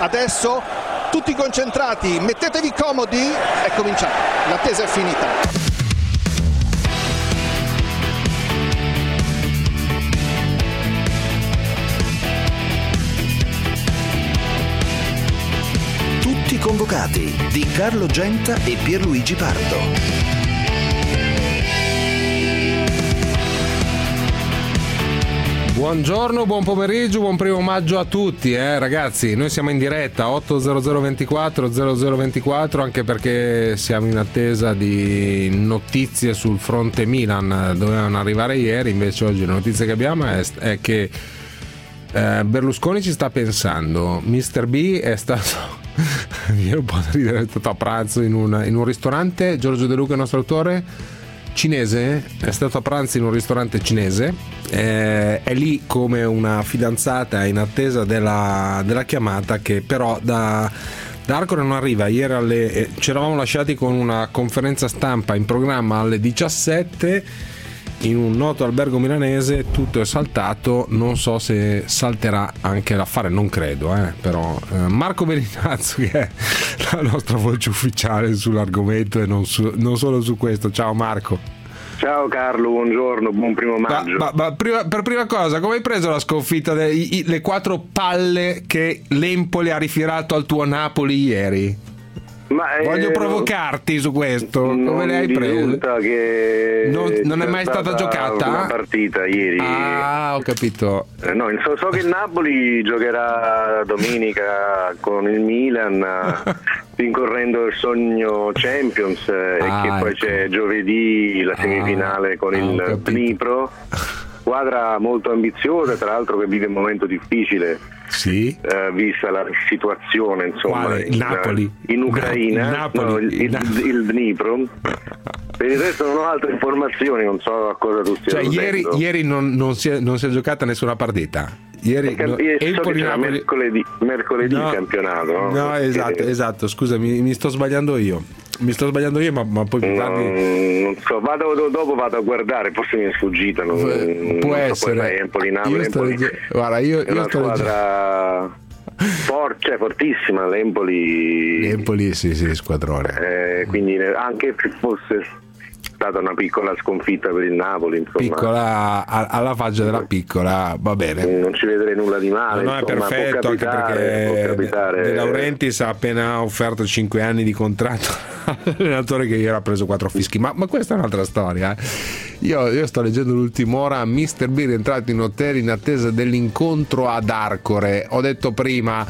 Adesso tutti concentrati, mettetevi comodi, è cominciato, l'attesa è finita. Tutti convocati di Carlo Genta e Pierluigi Pardo. Buongiorno, buon pomeriggio, buon primo maggio a tutti, ragazzi. Noi siamo in diretta 80024 anche perché siamo in attesa di notizie sul fronte Milan. Dovevano arrivare ieri, invece oggi la notizia che abbiamo è che Berlusconi ci sta pensando. Mr. B è stato io un po' da ridere, è stato a pranzo in un ristorante. Giorgio De Luca, il nostro autore cinese, è stato a pranzo in un ristorante cinese, è lì come una fidanzata in attesa della chiamata, che però da Arcore non arriva. Ieri ci eravamo lasciati con una conferenza stampa in programma alle 17 in un noto albergo milanese. Tutto è saltato, non so se salterà anche l'affare, non credo, però Marco Bellinazzo, che è la nostra voce ufficiale sull'argomento e non solo su questo. Ciao Marco. Ciao Carlo, buongiorno, buon primo maggio. Ma per prima cosa, come hai preso la sconfitta le 4 palle che l'Empoli ha rifilato al tuo Napoli ieri? Voglio provocarti su questo. Come le hai prese? Che non è mai stata giocata una partita ieri. Ah, ho capito. No, so che il Napoli giocherà domenica con il Milan rincorrendo il sogno Champions, e che poi c'è giovedì la semifinale con il Dnipro, squadra molto ambiziosa, tra l'altro, che vive un momento difficile. Sì. Vista la situazione, insomma, Napoli in Ucraina, il Dnipro. Per il resto non ho altre informazioni, non so a cosa tu stia alludendo. Ieri non si è giocata nessera partita. Ieri mercoledì il campionato, no? No, esatto, scusa, mi sto sbagliando io. Ma poi più tardi non so, dopo vado a guardare, forse mi è sfuggita, può essere. Empoli, Guarda, io è una squadra fortissima, l'Empoli sì, squadrone, quindi anche se fosse stata una piccola sconfitta per il Napoli, insomma, piccola alla faccia della piccola, va bene, non ci vedrei nulla di male. No, insomma, è perfetto, anche perché De Laurentiis ha appena offerto 5 anni di contratto all'allenatore che ieri ha preso 4 fischi, ma questa è un'altra storia. Io sto leggendo l'ultima ora. Mr. B è entrato in hotel in attesa dell'incontro ad Arcore. Ho detto prima,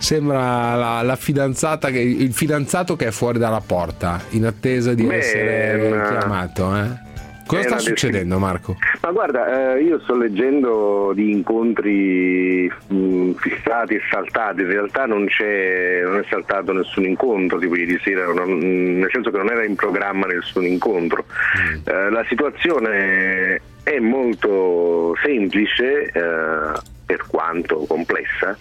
sembra la fidanzata il fidanzato che è fuori dalla porta in attesa di essere chiamato. Cosa sta succedendo, Marco? Ma guarda, io sto leggendo di incontri fissati e saltati. In realtà non è saltato nessun incontro tipo ieri sera, nel senso che non era in programma nessun incontro. La situazione è molto semplice, per quanto complessa.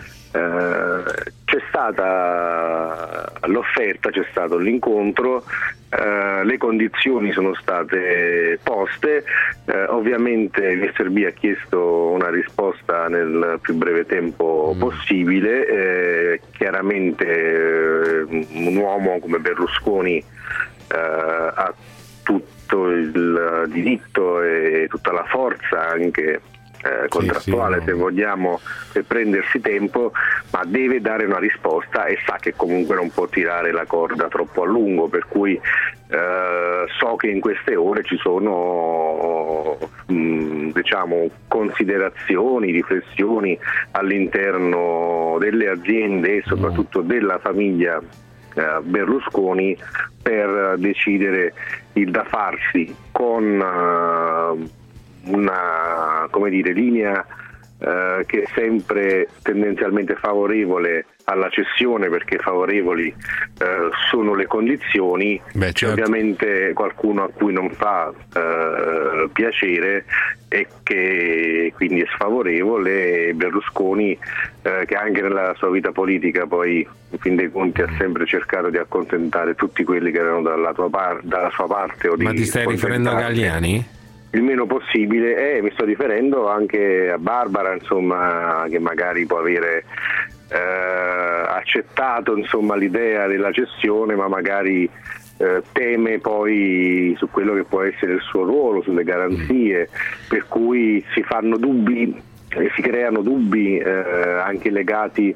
C'è stata l'offerta, c'è stato l'incontro, le condizioni sono state poste, ovviamente Mr. B ha chiesto una risposta nel più breve tempo possibile. Chiaramente un uomo come Berlusconi ha tutto il diritto e tutta la forza anche contrattuale, se vogliamo, per prendersi tempo, ma deve dare una risposta e sa che comunque non può tirare la corda troppo a lungo, per cui so che in queste ore ci sono considerazioni, riflessioni all'interno delle aziende e soprattutto della famiglia Berlusconi per decidere il da farsi con una linea che è sempre tendenzialmente favorevole alla cessione, perché favorevoli sono le condizioni. C'è ovviamente qualcuno a cui non fa piacere e che quindi è sfavorevole. Berlusconi, che anche nella sua vita politica poi in fin dei conti ha sempre cercato di accontentare tutti quelli che erano dalla sua parte. Ma ti stai riferendo a Galliani? Il meno possibile, mi sto riferendo anche a Barbara, insomma, che magari può avere accettato insomma l'idea della cessione, ma magari teme poi su quello che può essere il suo ruolo, sulle garanzie, per cui si fanno dubbi e si creano dubbi anche legati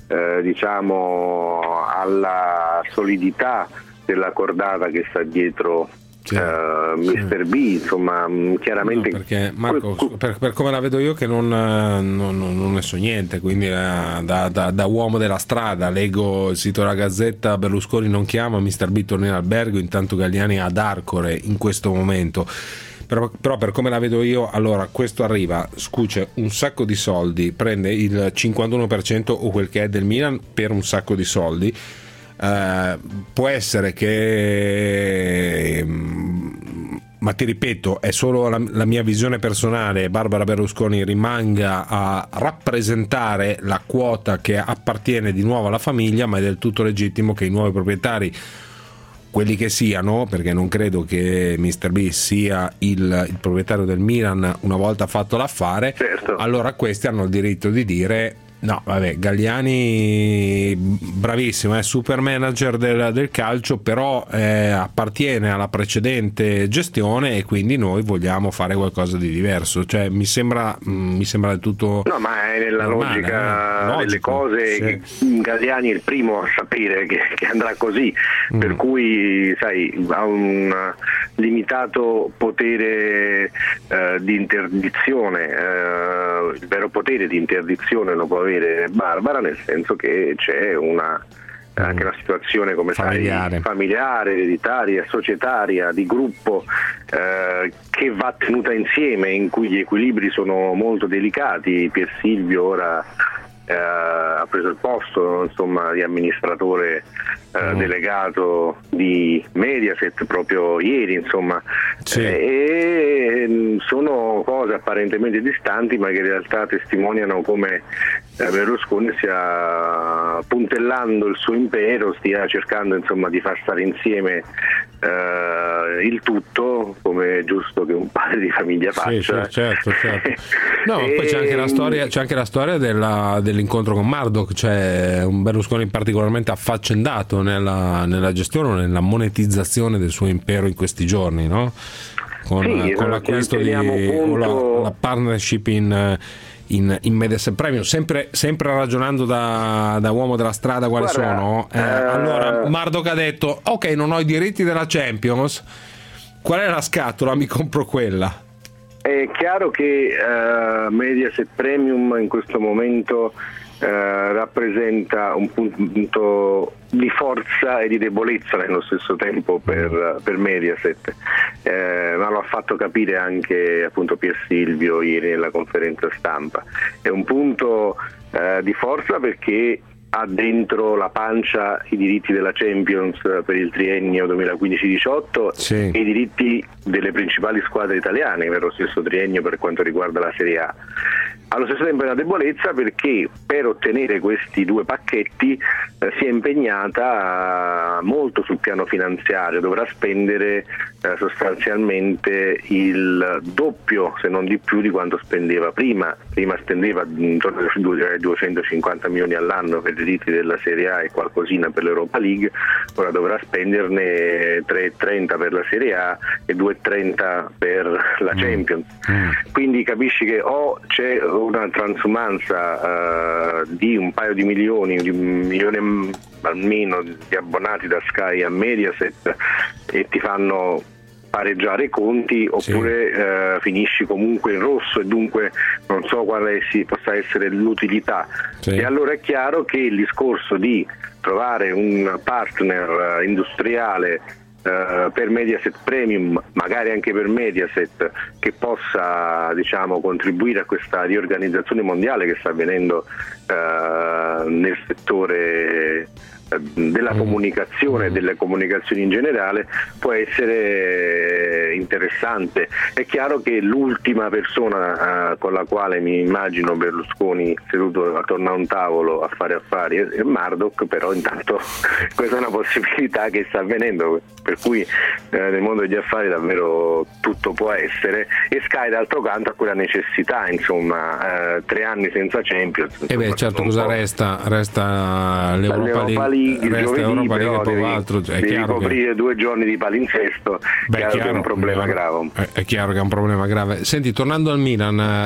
diciamo alla solidità della cordata che sta dietro Mr. B, insomma, chiaramente perché Marco, per come la vedo io, che non ne so niente, quindi da uomo della strada leggo il sito della Gazzetta: Berlusconi non chiama, Mr. B torna in albergo, intanto Galliani ad Arcore in questo momento. Però per come la vedo io, allora questo arriva, scuce un sacco di soldi, prende il 51% o quel che è del Milan per un sacco di soldi. Può essere che, ma ti ripeto, è solo la mia visione personale, Barbara Berlusconi rimanga a rappresentare la quota che appartiene di nuovo alla famiglia, ma è del tutto legittimo che i nuovi proprietari, quelli che siano, perché non credo che Mr. B sia il proprietario del Milan una volta fatto l'affare, certo. Allora questi hanno il diritto di dire: no, vabbè, Galliani bravissimo, è super manager del calcio, però appartiene alla precedente gestione e quindi noi vogliamo fare qualcosa di diverso. Cioè mi sembra del tutto, no, ma è nella normale, logica delle cose, sì. Che Galliani è il primo a sapere che andrà così, per cui sai, ha un limitato potere di interdizione, il vero potere di interdizione lo può avere Barbara, nel senso che c'è anche una situazione, come sai, familiare, ereditaria, societaria, di gruppo, che va tenuta insieme, in cui gli equilibri sono molto delicati. Pier Silvio ora ha preso il posto, insomma, di amministratore delegato di Mediaset proprio ieri, insomma, sì. E sono cose apparentemente distanti, ma che in realtà testimoniano come Berlusconi stia puntellando il suo impero, stia cercando, insomma, di far stare insieme il tutto, come è giusto che un padre di famiglia faccia. Sì, certo. No, poi c'è anche la storia dell'incontro con Murdoch, cioè un Berlusconi particolarmente affaccendato nella gestione o nella monetizzazione del suo impero in questi giorni, no? Con l'acquisto la partnership in Mediaset Premium, sempre ragionando da uomo della strada, quali sono? Allora Murdoch ha detto: ok, non ho i diritti della Champions, qual è la scatola? Mi compro quella. È chiaro che Mediaset Premium in questo momento rappresenta un punto di forza e di debolezza nello stesso tempo per Mediaset, ma lo ha fatto capire anche appunto Pier Silvio ieri nella conferenza stampa. È un punto di forza perché ha dentro la pancia i diritti della Champions per il triennio 2015-18, sì, e i diritti delle principali squadre italiane per lo stesso triennio per quanto riguarda la Serie A. Allo stesso tempo è una debolezza perché per ottenere questi due pacchetti si è impegnata molto sul piano finanziario, dovrà spendere sostanzialmente il doppio, se non di più, di quanto spendeva prima spendeva intorno ai 250 milioni all'anno per i diritti della Serie A e qualcosina per l'Europa League, ora dovrà spenderne 3,30 per la Serie A e 2,30 per la Champions. Quindi capisci che o c'è una transumanza di un paio di milioni, di 1 milione almeno di abbonati da Sky a Mediaset e ti fanno pareggiare i conti, oppure finisci comunque in rosso e dunque non so quale possa essere l'utilità. E allora è chiaro che il discorso di trovare un partner industriale per Mediaset Premium, magari anche per Mediaset, che possa, diciamo, contribuire a questa riorganizzazione mondiale che sta avvenendo nel settore della comunicazione e delle comunicazioni in generale, può essere interessante. È chiaro che l'ultima persona con la quale mi immagino Berlusconi seduto attorno a un tavolo a fare affari è Murdoch, però intanto questa è una possibilità che sta avvenendo, per cui nel mondo degli affari davvero tutto può essere. E Sky d'altro canto ha quella necessità, insomma, 3 anni senza Champions. Certo, cosa resta? Resta l'Europa League, resta Europa League e poco altro. Devi coprire 2 giorni di palinsesto, chiaro che è un problema grave. È chiaro che è un problema grave. Senti, tornando al Milan,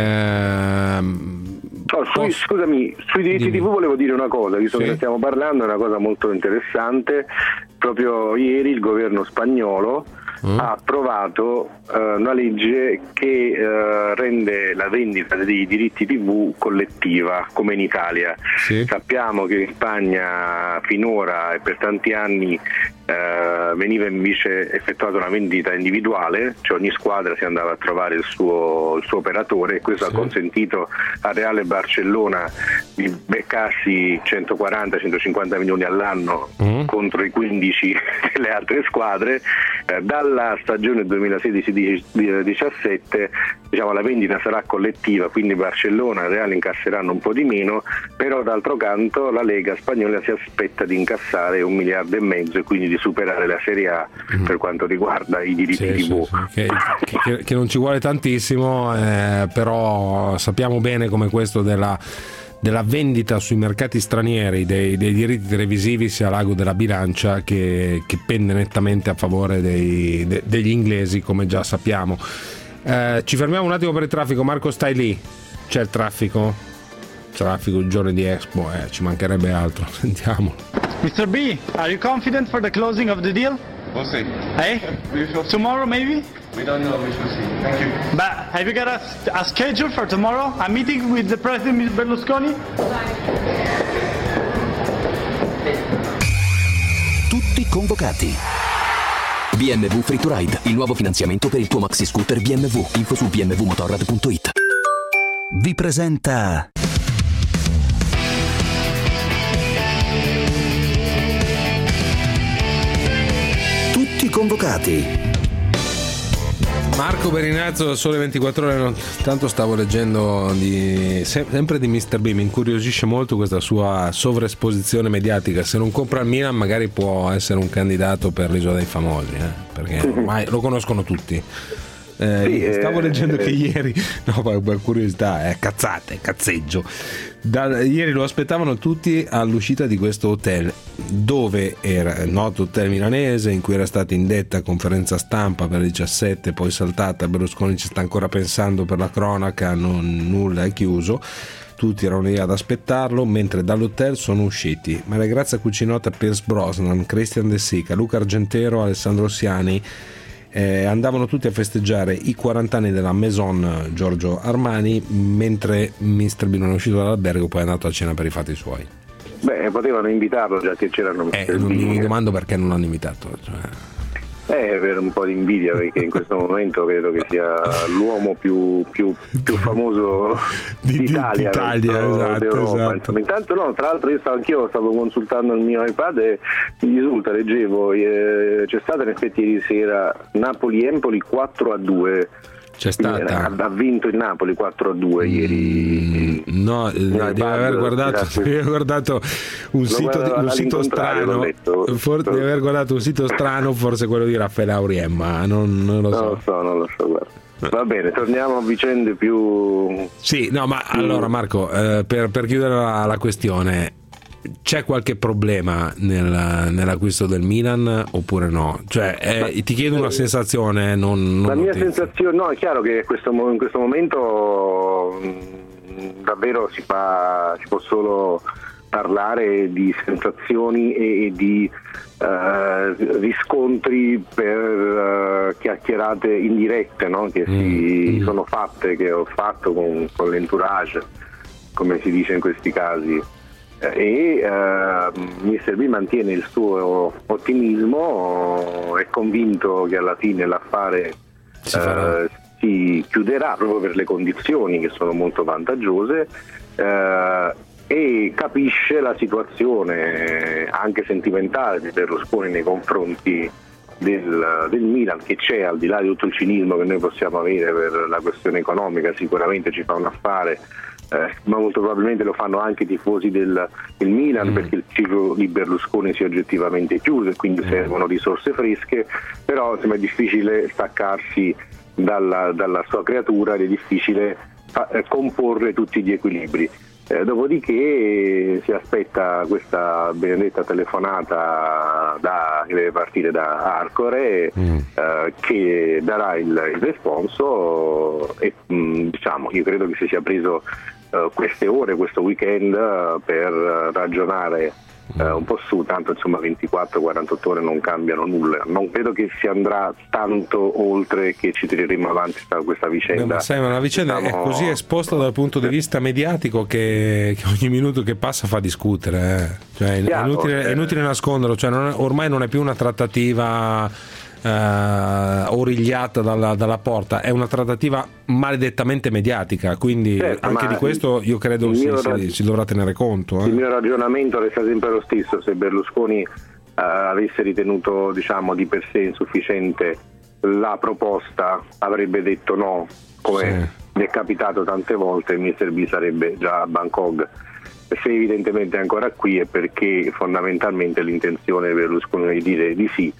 scusami, sui diritti TV volevo dire una cosa, visto che ne stiamo parlando, è una cosa molto interessante. Proprio ieri il governo spagnolo ha approvato una legge che rende la vendita dei diritti TV collettiva, come in Italia. Sì. Sappiamo che in Spagna finora e per tanti anni veniva invece effettuata una vendita individuale, cioè ogni squadra si andava a trovare il suo operatore, e questo ha consentito a Real e Barcellona di beccarsi 140-150 milioni all'anno contro i 15 delle altre squadre. Dalla stagione 2016-17 diciamo la vendita sarà collettiva, quindi Barcellona e Real incasseranno un po' di meno, però d'altro canto la Lega spagnola si aspetta di incassare 1,5 miliardi e quindi di superare la Serie A per quanto riguarda i diritti TV. Che non ci vuole tantissimo, però sappiamo bene come questo della vendita sui mercati stranieri dei diritti televisivi sia l'ago della bilancia che pende nettamente a favore degli inglesi, come già sappiamo. Ci fermiamo un attimo per il traffico. Marco, stai lì? C'è il traffico il giorno di Expo, ci mancherebbe altro. Sentiamo. Mr. B, are you confident for the closing of the deal? We'll see. Tomorrow maybe? We don't know, we shall see. Thank you. But have you got a schedule for tomorrow? A meeting with the President Berlusconi? Tutti convocati. BMW Free to Ride, il nuovo finanziamento per il tuo maxi scooter BMW. Info su bmwmotorrad.it. Vi presenta Tutti convocati. Marco Berinazzo, Sole 24 Ore. Tanto stavo leggendo sempre di Mr. B, mi incuriosisce molto questa sua sovraesposizione mediatica. Se non compra il Milan magari può essere un candidato per l'Isola dei Famosi, perché ormai lo conoscono tutti. Stavo leggendo che ieri, per curiosità, cazzeggio. Ieri lo aspettavano tutti all'uscita di questo hotel, dove era il noto hotel milanese in cui era stata indetta conferenza stampa per le 17, poi saltata. Berlusconi ci sta ancora pensando per la cronaca, nulla è chiuso. Tutti erano lì ad aspettarlo, mentre dall'hotel sono usciti Maria Grazia Cucinotta, Pierce Brosnan, Christian De Sica, Luca Argentero, Alessandro Siani. Andavano tutti a festeggiare i 40 anni della Maison Giorgio Armani, mentre Mr. B non è uscito dall'albergo, poi è andato a cena per i fatti suoi. Potevano invitarlo, già che c'erano Mr. B. Mi domando perché non l'hanno invitato, per un po' di invidia, perché in questo momento credo che sia l'uomo più famoso d'Italia, esatto. Intanto tra l'altro io stavo consultando il mio iPad e mi risulta, leggevo, c'è stata in effetti ieri sera Napoli-Empoli 4-2. C'è stata. Ha vinto il Napoli 4-2 ieri. No, devi aver guardato un sito strano. Devi aver guardato un sito strano, forse quello di Raffaele Auriem, ma non lo so. Non lo so, guarda. Va bene, torniamo a vicende più. Sì, no, ma allora Marco, per chiudere la questione, c'è qualche problema nell'acquisto del Milan oppure no? Cioè, ti chiedo una sensazione, non la mia sensazione, no, è chiaro che in questo momento davvero si può solo parlare di sensazioni e di riscontri per chiacchierate indirette, no? Che si sono fatte, che ho fatto con l'entourage, come si dice in questi casi. Mr. B mantiene il suo ottimismo, è convinto che alla fine l'affare si chiuderà proprio per le condizioni che sono molto vantaggiose, e capisce la situazione anche sentimentale di Berlusconi nei confronti del Milan, che c'è, al di là di tutto il cinismo che noi possiamo avere per la questione economica, sicuramente ci fa un affare, ma molto probabilmente lo fanno anche i tifosi del Milan, perché il ciclo di Berlusconi si è oggettivamente chiuso e quindi servono risorse fresche, però insomma, è difficile staccarsi dalla sua creatura ed è difficile comporre tutti gli equilibri. Dopodiché si aspetta questa benedetta telefonata che deve partire da Arcore, che darà il responso, e diciamo, io credo che si sia preso queste ore, questo weekend, per ragionare un po' su, tanto insomma 24-48 ore non cambiano nulla, non credo che si andrà tanto oltre che ci tireremo avanti questa vicenda. Ma sai, ma la vicenda è così esposta dal punto di vista mediatico che ogni minuto che passa fa discutere, cioè, è inutile nasconderlo, cioè, ormai non è più una trattativa origliata dalla porta, è una trattativa maledettamente mediatica, quindi anche di questo io credo si dovrà tenere conto. Il mio ragionamento resta sempre lo stesso: se Berlusconi avesse ritenuto, diciamo, di per sé insufficiente la proposta, avrebbe detto no, come mi è capitato tante volte, il Mr. B sarebbe già a Bangkok. Se evidentemente è ancora qui è perché fondamentalmente l'intenzione di Berlusconi è di dire di sì,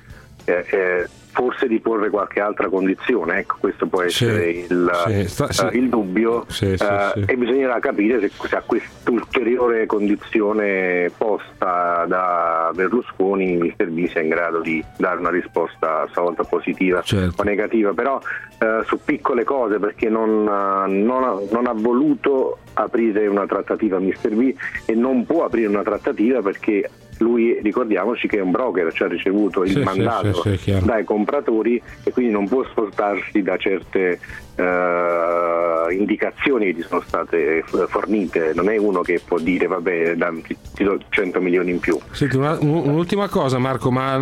forse di porre qualche altra condizione, ecco, questo può essere il dubbio, e bisognerà capire se a quest'ulteriore condizione posta da Berlusconi Mr. B sia in grado di dare una risposta stavolta positiva o negativa, però su piccole cose, perché non ha voluto aprire una trattativa Mr. B e non può aprire una trattativa perché lui, ricordiamoci che è un broker, cioè ha ricevuto il mandato dai compratori e quindi non può spostarsi da certe indicazioni che gli sono state fornite. Non è uno che può dire vabbè, ti do 100 milioni in più. Senti, un'ultima cosa, Marco, ma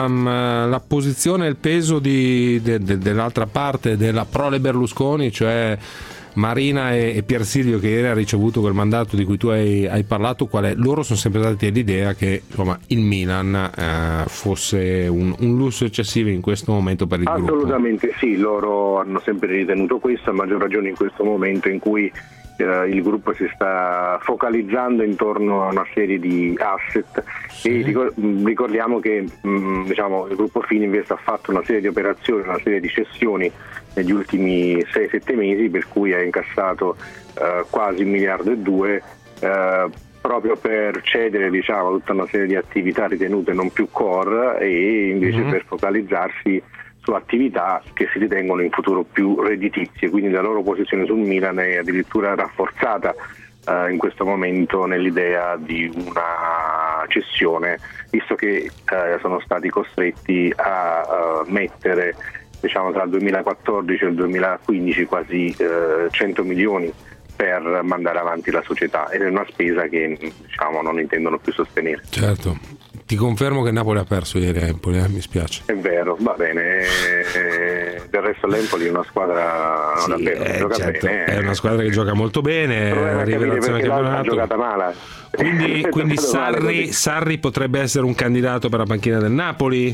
la posizione e il peso dell'altra parte della prole Berlusconi, cioè Marina e Pier Silvio, che ieri ha ricevuto quel mandato di cui tu hai parlato, qual è? Loro sono sempre stati all'idea che, insomma, il Milan fosse un lusso eccessivo in questo momento per il gruppo. Assolutamente sì, loro hanno sempre ritenuto questo, a maggior ragione in questo momento in cui il gruppo si sta focalizzando intorno a una serie di asset, e ricordiamo che diciamo, il gruppo Fininvest ha fatto una serie di operazioni, una serie di cessioni negli ultimi 6-7 mesi, per cui ha incassato quasi 1,2 miliardi, proprio per cedere, diciamo, tutta una serie di attività ritenute non più core e invece per focalizzarsi su attività che si ritengono in futuro più redditizie, quindi la loro posizione sul Milan è addirittura rafforzata in questo momento nell'idea di una cessione, visto che sono stati costretti a mettere, diciamo, tra il 2014 e il 2015 quasi 100 milioni per mandare avanti la società, ed è una spesa che, diciamo, non intendono più sostenere. Certo, ti confermo che Napoli ha perso ieri a Empoli, mi spiace. È vero, va bene, del resto l'Empoli è una squadra davvero che gioca bene. È una squadra che gioca molto bene, rivelazione del campionato. Ha giocata male. Quindi Sarri potrebbe essere un candidato per la panchina del Napoli?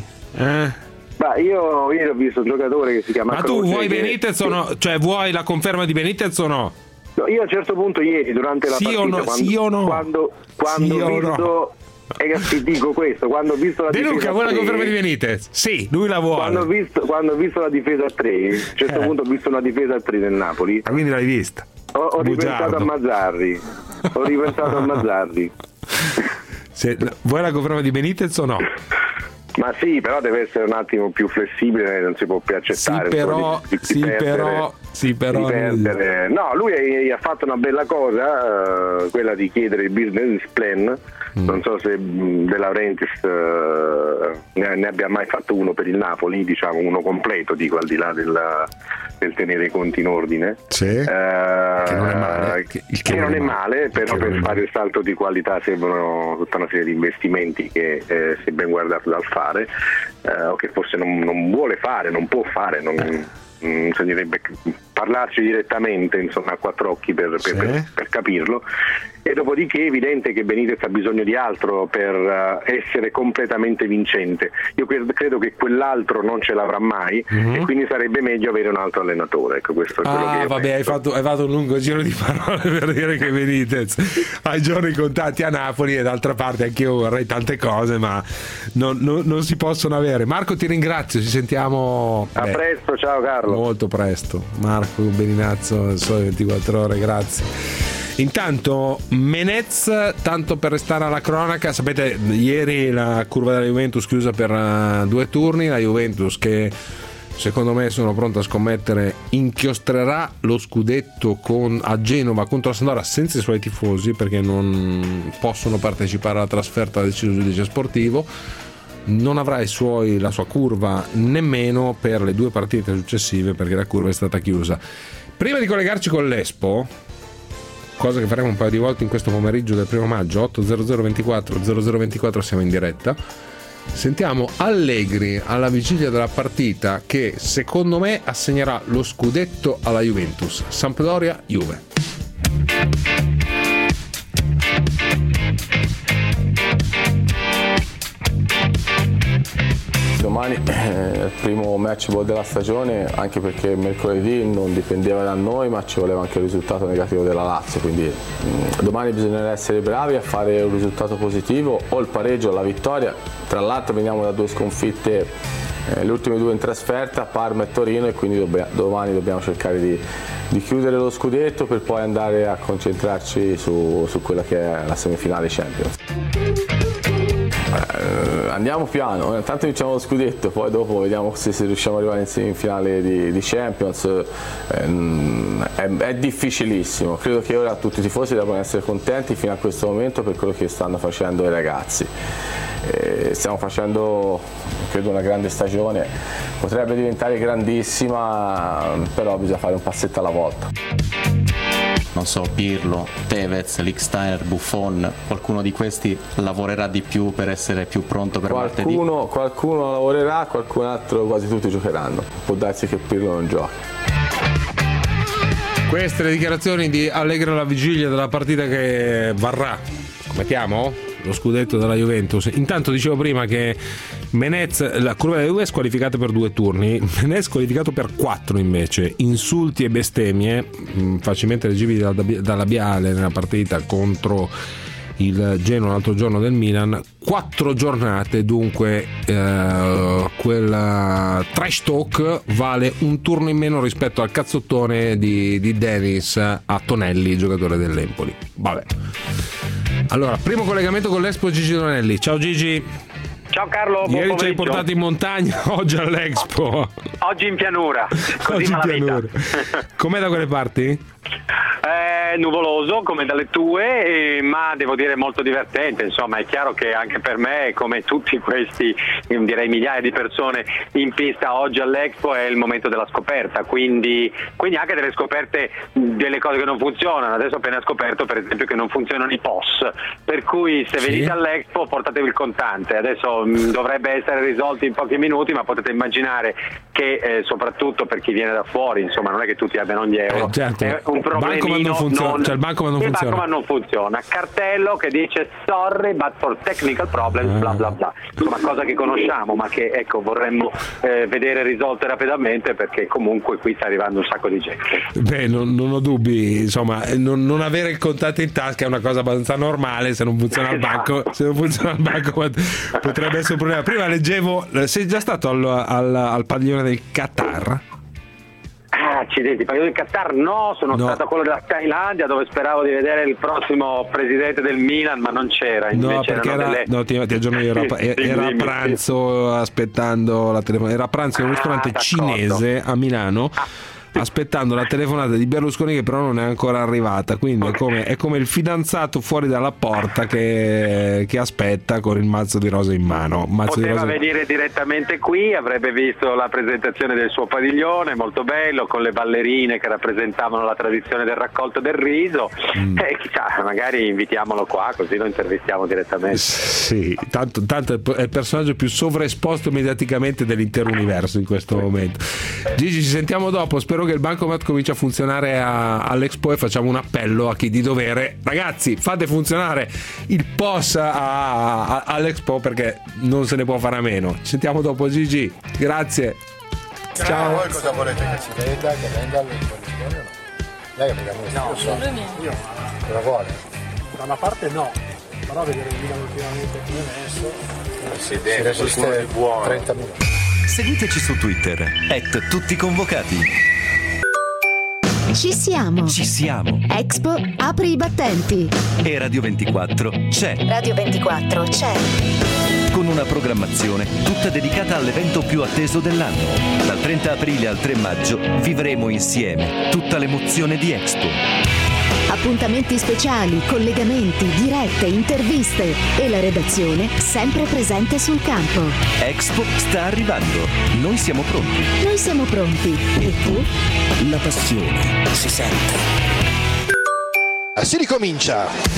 Ma io ho visto un giocatore che si chiama Croce. Ma tu vuoi Benitez o no? Cioè, vuoi la conferma di Benitez o no? No, io a un certo punto ieri durante la partita quando ho visto ti dico questo, quando ho visto la De Luca vuole la conferma di Benitez? Sì, lui la vuole. Quando ho visto la difesa a 3, a un certo punto ho visto una difesa a 3 del Napoli. Ah, quindi l'hai vista? Ho ripensato a Mazzarri. Vuoi la conferma di Benitez o no? Ma sì, però deve essere un attimo più flessibile, non si può più accettare. Sì, però. No, lui ha fatto una bella cosa, quella di chiedere il business plan. Non so se De Laurentiis ne abbia mai fatto uno per il Napoli, diciamo uno completo, dico, al di là del tenere i conti in ordine. Sì, che non è male. Che non è male, però per fare il salto di qualità servono tutta una serie di investimenti che se ben guardato dal fare, o che forse non vuole fare, non può fare, bisognerebbe parlarci direttamente, insomma, a quattro occhi per capirlo, e dopodiché è evidente che Benitez ha bisogno di altro per essere completamente vincente. Io credo che quell'altro non ce l'avrà mai, e quindi sarebbe meglio avere un altro allenatore. Ecco, questo è quello che io penso. Hai fatto un lungo giro di parole per dire che Benitez ha i giorni contati a Napoli, e d'altra parte anch'io vorrei tante cose, ma non si possono avere. Marco, ti ringrazio, ci sentiamo a presto. Ciao Carlo. Molto presto. Marco Beninazzo, Sole 24 Ore, grazie. Intanto Menez, tanto per restare alla cronaca, sapete, ieri la curva della Juventus chiusa per 2 turni, la Juventus che secondo me, sono pronto a scommettere, inchiostrerà lo scudetto a Genova contro la Sampdoria senza i suoi tifosi, perché non possono partecipare alla trasferta, ha deciso il giudice sportivo. Non avrà la sua curva nemmeno per le 2 partite successive, perché la curva è stata chiusa. Prima di collegarci con l'Expo, cosa che faremo un paio di volte in questo pomeriggio del 1 maggio, 80024 siamo in diretta, sentiamo Allegri alla vigilia della partita che secondo me assegnerà lo scudetto alla Juventus. Sampdoria-Juve. Domani è il primo match ball della stagione, anche perché mercoledì non dipendeva da noi, ma ci voleva anche il risultato negativo della Lazio, quindi domani bisognerà essere bravi a fare un risultato positivo, o il pareggio o la vittoria. Tra l'altro veniamo da 2 sconfitte, le ultime 2 in trasferta, Parma e Torino, e quindi domani dobbiamo cercare di chiudere lo scudetto per poi andare a concentrarci su quella che è la semifinale Champions. Andiamo piano, intanto vinciamo lo scudetto, poi dopo vediamo se riusciamo ad arrivare in semifinale di Champions. È difficilissimo, credo che ora tutti i tifosi devono essere contenti fino a questo momento per quello che stanno facendo i ragazzi. Stiamo facendo, credo, una grande stagione, potrebbe diventare grandissima, però bisogna fare un passetto alla volta. Non so, Pirlo, Tevez, Lichtsteiner, Buffon, qualcuno di questi lavorerà di più per essere più pronto per martedì? Qualcuno lavorerà, qualcun altro, quasi tutti giocheranno. Può darsi che Pirlo non giochi. Queste le dichiarazioni di Allegri alla vigilia della partita che varrà, mettiamo, lo scudetto della Juventus. Intanto dicevo prima che Menez, la curva della Juve è squalificata per 2 turni, Menez squalificato per 4 invece. Insulti e bestemmie facilmente leggibili da labiale nella partita contro il Genoa l'altro giorno del Milan. 4 giornate, dunque quel trash talk vale un turno in meno rispetto al cazzottone di Dennis a Tonelli, giocatore dell'Empoli. Vabbè. Allora, primo collegamento con l'Expo, Gigi Donelli. Ciao Gigi. Ciao Carlo, buon Ieri pomeriggio. ci hai portato in montagna, oggi all'Expo. Oggi in pianura. Così oggi in pianura. Vita. Com'è da quelle parti? Nuvoloso come dalle tue, ma devo dire molto divertente. Insomma, è chiaro che anche per me, come tutti questi, direi migliaia di persone in pista oggi all'Expo, è il momento della scoperta, quindi anche delle scoperte delle cose che non funzionano. Adesso ho appena scoperto per esempio che non funzionano i POS, per cui se venite all'Expo portatevi il contante. Adesso dovrebbe essere risolto in pochi minuti, ma potete immaginare che soprattutto per chi viene da fuori, insomma, non è che tutti abbiano gli euro, certo. È un problemino. Il Bancomat non funziona, cartello che dice sorry but for technical problems, bla bla bla, insomma, cosa che conosciamo ma che vorremmo vedere risolte rapidamente, perché comunque qui sta arrivando un sacco di gente. Beh, non ho dubbi, insomma, non avere il contante in tasca è una cosa abbastanza normale. Se non funziona il banco, potrebbe essere un problema. Prima leggevo, sei già stato al padiglione del Qatar? Accidenti, io del Qatar sono stato a quello della Thailandia, dove speravo di vedere il prossimo presidente del Milan, ma non c'era. Invece ti aggiorno io, era a pranzo aspettando la telefonata, era a pranzo in un ristorante cinese a Milano, aspettando la telefonata di Berlusconi, che però non è ancora arrivata, quindi è come il fidanzato fuori dalla porta che aspetta con il mazzo di rose in mano. Poteva venire direttamente qui, avrebbe visto la presentazione del suo padiglione, molto bello, con le ballerine che rappresentavano la tradizione del raccolto del riso, e chissà, magari invitiamolo qua, così lo intervistiamo direttamente. Sì, tanto è il personaggio più sovraesposto mediaticamente dell'intero universo in questo momento. Gigi, ci sentiamo dopo, spero spero che il bancomat cominci a funzionare all'Expo e facciamo un appello a chi di dovere. Ragazzi, fate funzionare il POS all'Expo, perché non se ne può fare a meno. Ci sentiamo dopo, Gigi. Grazie. Ciao. Voi cosa volete che ci veda? Che venga all'Expo? Lei che lo so. Io cosa vuole? Da una parte no, però vedere il Milan ultimamente come messo si resiste 30 minuti. Seguiteci su Twitter @tutticonvocati. Ci siamo. Expo apre i battenti. E Radio 24 c'è. Radio 24 c'è. Con una programmazione tutta dedicata all'evento più atteso dell'anno. Dal 30 aprile al 3 maggio vivremo insieme tutta l'emozione di Expo. Appuntamenti speciali, collegamenti, dirette, interviste e la redazione sempre presente sul campo. Expo sta arrivando. Noi siamo pronti. E tu? La passione si sente. Si ricomincia.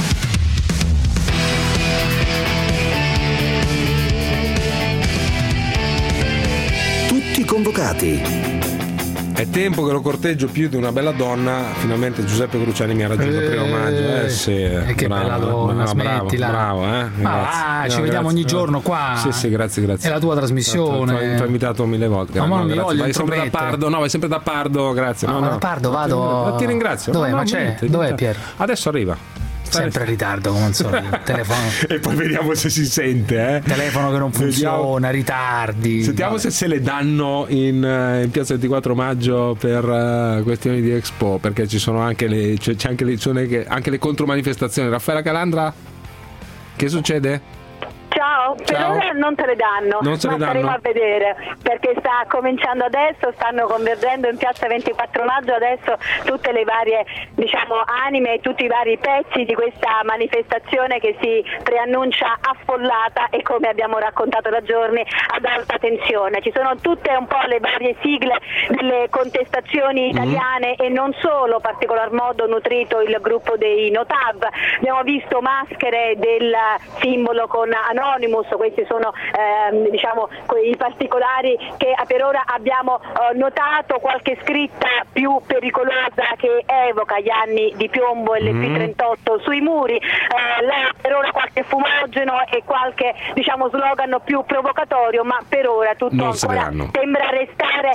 Tutti convocati. È tempo che lo corteggio più di una bella donna. Finalmente Giuseppe Cruciani mi ha raggiunto il 1 maggio. Sì, che bella donna, smettila. Bravo. Ci vediamo ogni giorno qua. Sì, grazie. È la tua trasmissione. Ti ho invitato 1000 volte. Ma non mi voglio vai sempre da Pardo. No, vai sempre da Pardo, grazie. Da Pardo vado. Ti ringrazio. Dov'è? Ma c'è? Dov'è Pier? Adesso arriva. Sempre in ritardo come al solito. Telefono. E poi vediamo se si sente. Telefono che non funziona, ritardi. Sentiamo se le danno in Piazza 24 Maggio per questioni di Expo, perché ci sono anche c'è anche le contromanifestazioni. Raffaella Calandra, che succede? Ciao, per ora non te le danno, ma staremo a vedere, perché sta cominciando adesso, stanno convergendo in Piazza 24 Maggio adesso tutte le varie, anime e tutti i vari pezzi di questa manifestazione che si preannuncia affollata e, come abbiamo raccontato da giorni, ad alta tensione. Ci sono tutte un po' le varie sigle delle contestazioni italiane e non solo, particolar modo nutrito il gruppo dei Notav. Abbiamo visto maschere del simbolo con Anonymous, questi sono quei particolari che per ora abbiamo notato, qualche scritta più pericolosa che evoca gli anni di piombo e l'P38 sui muri, per ora qualche fumogeno e qualche slogan più provocatorio, ma per ora tutto ancora sembra restare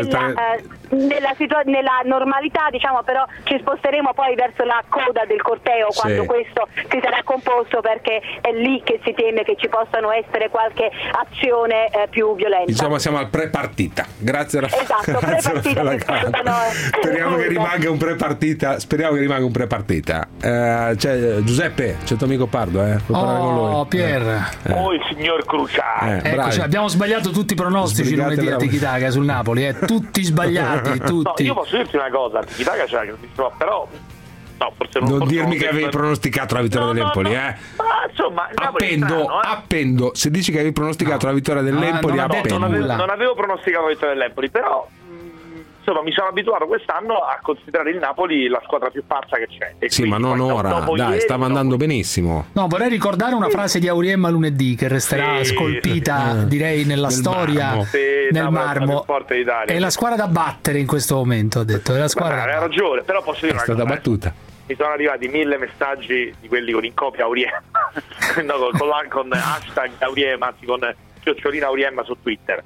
nella normalità, però ci sposteremo poi verso la coda del corteo quando questo si sarà composto, perché è lì che si teme che ci possano essere qualche azione più violenta. Insomma, siamo al pre-partita. Grazie Esatto, pre-partita. Speriamo che rimanga un pre-partita. Giuseppe, c'è il tuo amico Pardo, puoi parlare con lui. Pier. Il signor Cruciani. Eccoci, abbiamo sbagliato tutti i pronostici lunedì a Tiki-Taka sul Napoli, tutti sbagliati, tutti. No, io posso dirti una cosa, Tiki-Taka c'è grandissima, però no, forse non dirmi che avevi pronosticato la vittoria dell'Empoli, Ma insomma, appendo. Se dici che avevi pronosticato la vittoria dell'Empoli, non avevo pronosticato la vittoria dell'Empoli, però insomma mi sono abituato quest'anno a considerare il Napoli la squadra più pazza che c'è. Sì, ma non ora, dai, stava andando benissimo. No, vorrei ricordare una frase di Auriemma lunedì che resterà scolpita, direi, nella storia, nel marmo. È la squadra da battere in questo momento, ha detto. È la squadra. Hai ragione, però posso dire una cosa. È stata battuta. Mi sono arrivati 1000 messaggi di quelli con in copia Auriemma, con hashtag Auriemma, anzi con @ Auriemma su Twitter.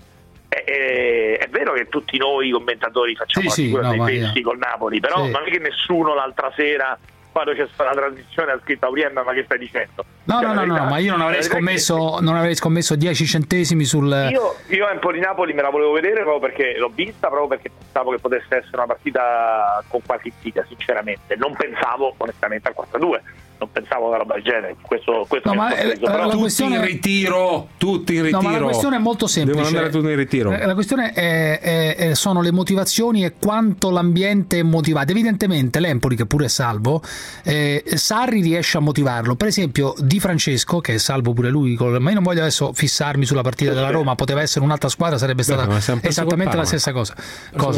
È vero che tutti noi commentatori facciamo la figura dei pesci col Napoli, però non è che nessuno l'altra sera, quando c'è stata la trasmissione, ha scritto Auriemma, ma che stai dicendo? No, ma io non avrei scommesso 10 centesimi sul... Io Empoli-Napoli me la volevo vedere proprio perché l'ho vista, proprio perché pensavo che potesse essere una partita con qualche insidia, sinceramente. Non pensavo onestamente al 4-2. Non pensavo a una roba del genere. Questo la questione... tutti in ritiro. No, ma la questione è molto semplice. Devono andare tutti in ritiro. La questione sono le motivazioni e quanto l'ambiente è motivato. Evidentemente l'Empoli, che pure è salvo, Sarri riesce a motivarlo. Per esempio Di Francesco, che è salvo pure lui, ma io non voglio adesso fissarmi sulla partita della Roma, poteva essere un'altra squadra, sarebbe stata esattamente la stessa cosa.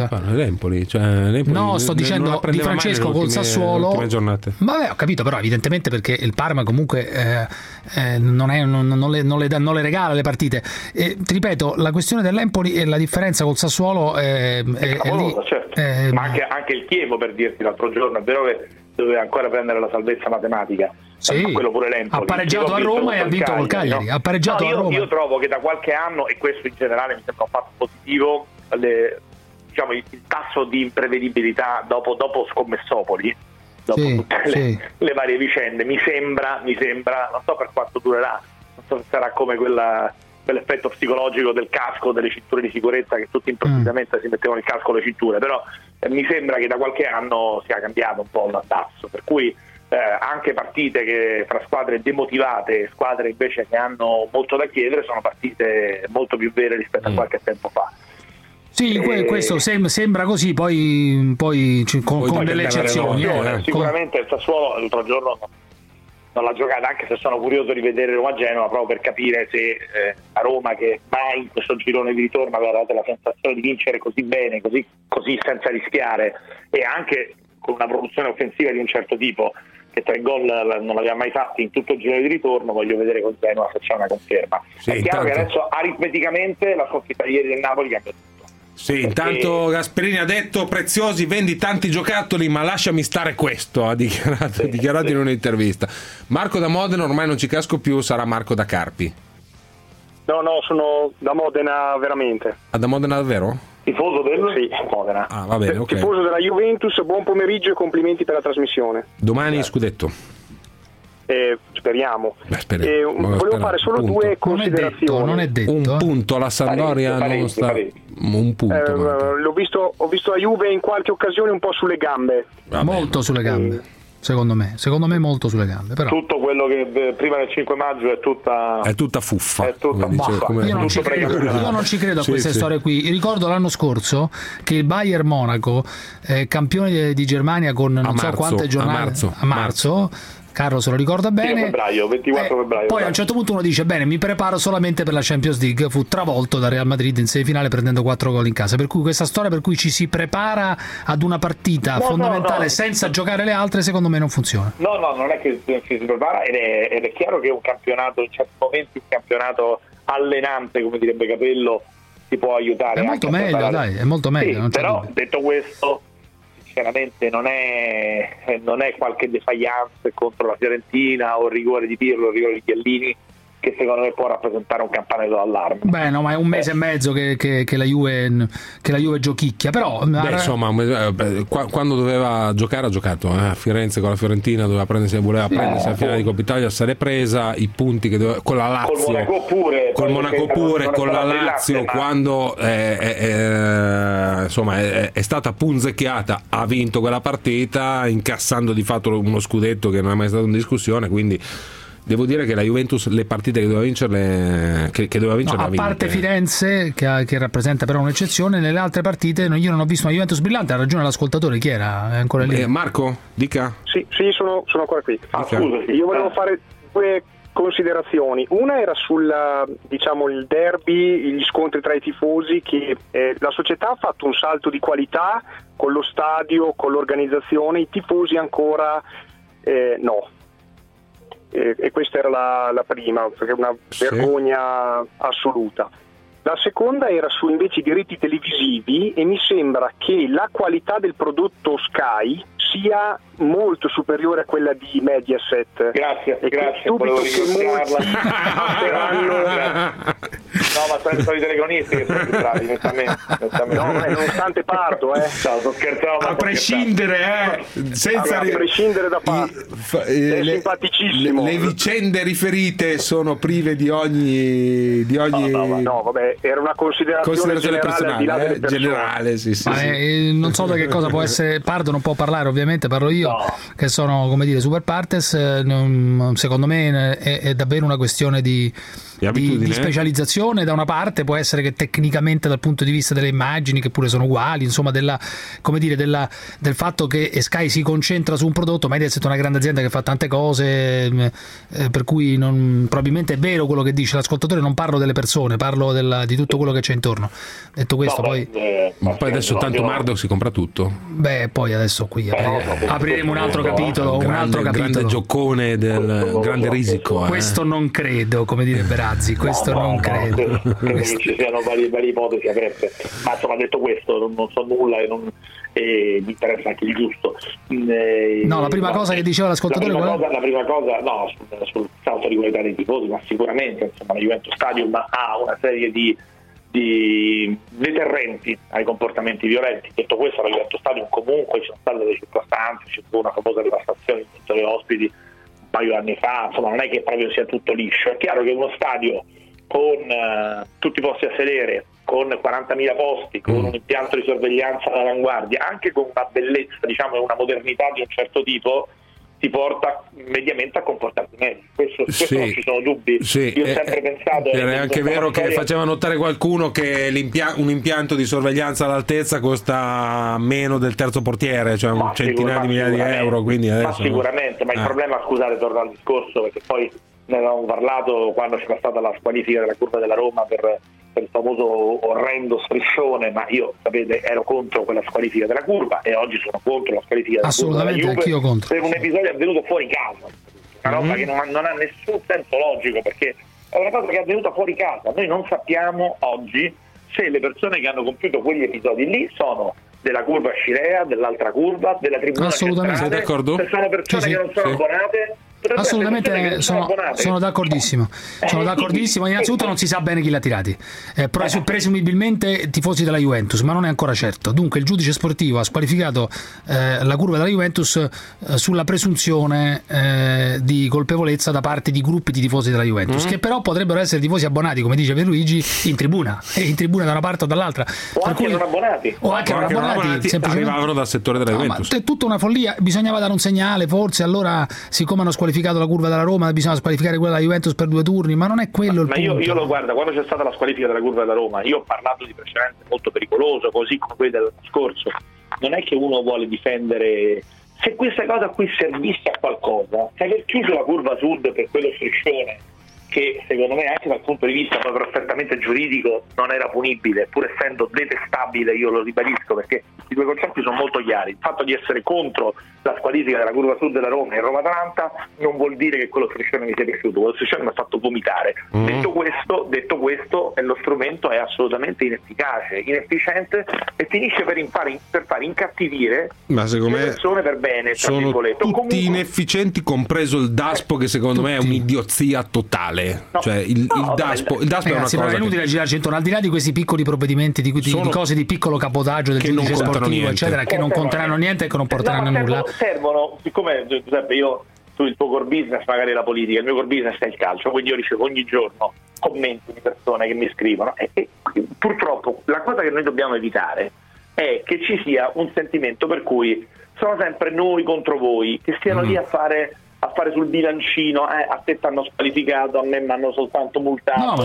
L'Empoli, no, sto dicendo Di Francesco col Sassuolo. Giornate. Vabbè, ho capito, però evidentemente ovviamente perché il Parma comunque non le regala le partite. Ti ripeto, la questione dell'Empoli e la differenza col Sassuolo è lì. Certo. Ma anche il Chievo, per dirti, l'altro giorno è vero che doveva ancora prendere la salvezza matematica, sì, quello pure l'Empoli. Ha pareggiato a Roma e ha vinto col Cagliari, no? Ha pareggiato a Roma. Io trovo che da qualche anno, e questo in generale mi sembra un fatto positivo, il tasso di imprevedibilità dopo Scommessopoli, dopo tutte le varie vicende, mi sembra, non so per quanto durerà, non so se sarà come quell'effetto psicologico del casco, delle cinture di sicurezza, che tutti improvvisamente si mettevano il casco alle cinture, però mi sembra che da qualche anno sia cambiato un po' l'andazzo, per cui anche partite fra squadre demotivate e squadre invece che hanno molto da chiedere sono partite molto più vere rispetto a qualche tempo fa. Sì, questo sembra così, poi con delle eccezioni. Sicuramente il Sassuolo l'altro giorno non l'ha giocata, anche se sono curioso di vedere Roma-Genoa proprio per capire se a Roma, che mai in questo girone di ritorno aveva dato la sensazione di vincere così bene, così senza rischiare, e anche con una produzione offensiva di un certo tipo, che 3 gol non l'aveva mai fatti in tutto il girone di ritorno, voglio vedere con Genoa se c'è una conferma. Sì, è chiaro che adesso aritmeticamente la sconfitta di ieri del Napoli cambia tutto. Sì, intanto Gasperini ha detto: Preziosi, vendi tanti giocattoli, ma lasciami stare questo, ha dichiarato in un'intervista. Marco da Modena, ormai non ci casco più, sarà Marco da Carpi. No, sono da Modena veramente. Da Modena davvero? Tifoso del? Sì, Modena. Ah, va bene, ok. Tifoso della Juventus, buon pomeriggio e complimenti per la trasmissione. Domani scudetto. Speriamo. Volevo fare solo due considerazioni. Non è detto. Un punto alla Sampdoria non sta. Un punto. Ho visto la Juve in qualche occasione un po' sulle gambe. Molto sulle gambe. Secondo me molto sulle gambe. Però. Tutto quello che prima del 5 maggio è tutta fuffa. È tutta fuffa. Io non ci credo a queste storie qui. Ricordo l'anno scorso che il Bayern Monaco, campione di Germania con non so quante giornate a marzo. Carlo se lo ricorda bene. 24 febbraio. Poi a un certo punto uno dice: bene, mi preparo solamente per la Champions League. Fu travolto da Real Madrid in semifinale prendendo 4 gol in casa. Per cui questa storia per cui ci si prepara ad una partita fondamentale senza giocare le altre, secondo me non funziona. No, non è che ci si prepara, ed è chiaro che un campionato, in certi momenti un campionato allenante, come direbbe Capello, ti può aiutare. È molto meglio, dai, è molto meglio. Sì, però detto questo, sinceramente non è qualche defiance contro la Fiorentina o il rigore di Pirlo, il rigore di Chiellini, che secondo me può rappresentare un campanello d'allarme. Beh, no, ma è un mese e mezzo che la Juve giochicchia, però insomma, quando doveva giocare ha giocato. A Firenze con la Fiorentina voleva prendersi la finale di Coppa Italia, se l'è presa, i punti che doveva, con la Lazio, col Monaco pure, con la Lazio, quando insomma è stata punzecchiata, ha vinto quella partita incassando di fatto uno scudetto che non è mai stato in discussione, quindi devo dire che la Juventus le partite che doveva vincere a parte Firenze che rappresenta però un'eccezione, nelle altre partite io non ho visto una Juventus brillante. Ha ragione l'ascoltatore, chi era? È ancora lì? Marco, dica. Sì, sono ancora qui. Scusa, io volevo fare due considerazioni. Una era sul il derby, gli scontri tra i tifosi, che la società ha fatto un salto di qualità con lo stadio, con l'organizzazione, i tifosi ancora no. E questa era la prima, perché è una vergogna assoluta. La seconda era su invece i diritti televisivi, e mi sembra che la qualità del prodotto Sky sia molto superiore a quella di Mediaset. Grazie, volevo ringraziarla. No, ma sono i soliti telecronisti che sono più bravi, onestamente. No, nonostante Pardo, sto scherzando. A prescindere, senza a prescindere da Pardo, è simpaticissimo. Le vicende riferite sono prive di ogni No, vabbè, era una considerazione personale, generale, sì. Non so da che cosa può essere. Pardo non può parlare, ovviamente parlo io, che sono, come dire, super partes. Secondo me è davvero una questione di di specializzazione da una parte, può essere che tecnicamente dal punto di vista delle immagini, che pure sono uguali, insomma del fatto che Sky si concentra su un prodotto. Mediaset è una grande azienda che fa tante cose, per cui probabilmente è vero quello che dice l'ascoltatore, non parlo delle persone, parlo di tutto quello che c'è intorno. Detto questo, poi adesso tanto Murdoch si compra tutto. Poi adesso qui apriremo un altro capitolo, grande gioccone del grande risico. Questo non credo, come direbbe Razzi, non credo. Credo che ci siano varie ipotesi aperte, ma insomma, detto questo, non so nulla e mi interessa anche il giusto. La prima cosa che diceva l'ascoltatore, la prima cosa sul salto di qualità dei tifosi, ma sicuramente insomma la Juventus Stadium ha una serie di deterrenti ai comportamenti violenti. Detto questo, la Juventus Stadium comunque ci sono state delle circostanze, c'è stata una famosa devastazione di tutte le ospiti un paio di anni fa, insomma non è che proprio sia tutto liscio. È chiaro che uno stadio con tutti i posti a sedere, con 40.000 posti, con un impianto di sorveglianza all'avanguardia, anche con una bellezza, diciamo, e una modernità di un certo tipo, ti porta mediamente a comportarti meglio. Questo non ci sono dubbi. Io ho sempre pensato. È anche vero che faceva notare qualcuno che un impianto di sorveglianza all'altezza costa meno del terzo portiere, cioè un centinaio di migliaia di euro. Quindi adesso, sicuramente, ma il problema, scusate, torno al discorso, perché poi ne avevamo parlato quando c'era stata la squalifica della curva della Roma per il famoso orrendo striscione, ma io, sapete, ero contro quella squalifica della curva e oggi sono contro la squalifica della curva della Juve, anch'io contro, per un episodio avvenuto fuori casa, una roba che non ha nessun senso logico, perché è una cosa che è avvenuta fuori casa. Noi non sappiamo oggi se le persone che hanno compiuto quegli episodi lì sono della curva Scirea, dell'altra curva, della tribuna assolutamente, sei d'accordo? Se sono persone che non sono abbonate. Assolutamente, sono d'accordissimo. Innanzitutto non si sa bene chi l'ha tirati, presumibilmente tifosi della Juventus, ma non è ancora certo. Dunque il giudice sportivo ha squalificato la curva della Juventus sulla presunzione di colpevolezza da parte di gruppi di tifosi della Juventus, che però potrebbero essere tifosi abbonati, come dice Pierluigi, in tribuna da una parte o dall'altra, o anche non abbonati, semplicemente arrivavano dal settore della Juventus. È tutta una follia. Bisognava dare un segnale, forse, allora, siccome hanno squalificato la curva della Roma bisogna squalificare quella della Juventus per 2 turni, ma non è quello il punto. Io lo guarda, quando c'è stata la squalifica della curva della Roma, io ho parlato di precedente molto pericoloso, così come quelli dell'anno scorso. Non è che uno vuole difendere, se questa cosa qui servisse a qualcosa, se aver chiuso la curva sud per quello striscione, che secondo me anche dal punto di vista proprio perfettamente giuridico non era punibile, pur essendo detestabile, io lo ribadisco, perché i due concetti sono molto chiari. Il fatto di essere contro la squalifica della curva sud della Roma e Roma-Atalanta non vuol dire che quello striscione mi sia piaciuto, quello striscione mi ha fatto vomitare. Detto questo, lo strumento è assolutamente inefficace, inefficiente e finisce per fare incattivire le persone per bene, tra virgolette. Tutti inefficienti, compreso il DASPO, che secondo me è un'idiozia totale. Cioè il DASPO è una cosa, è inutile girarci intorno, al di là di questi piccoli provvedimenti di cose di piccolo cabotaggio del giudice sportivo, eccetera, che non conteranno niente e che non porteranno a nulla. Servono, siccome Giuseppe, io il tuo core business magari è la politica, il mio core business è il calcio, quindi io ricevo ogni giorno commenti di persone che mi scrivono e purtroppo la cosa che noi dobbiamo evitare è che ci sia un sentimento per cui sono sempre noi contro voi, che stiano lì a fare sul bilancino, a te ti hanno squalificato, a me mi hanno soltanto multato.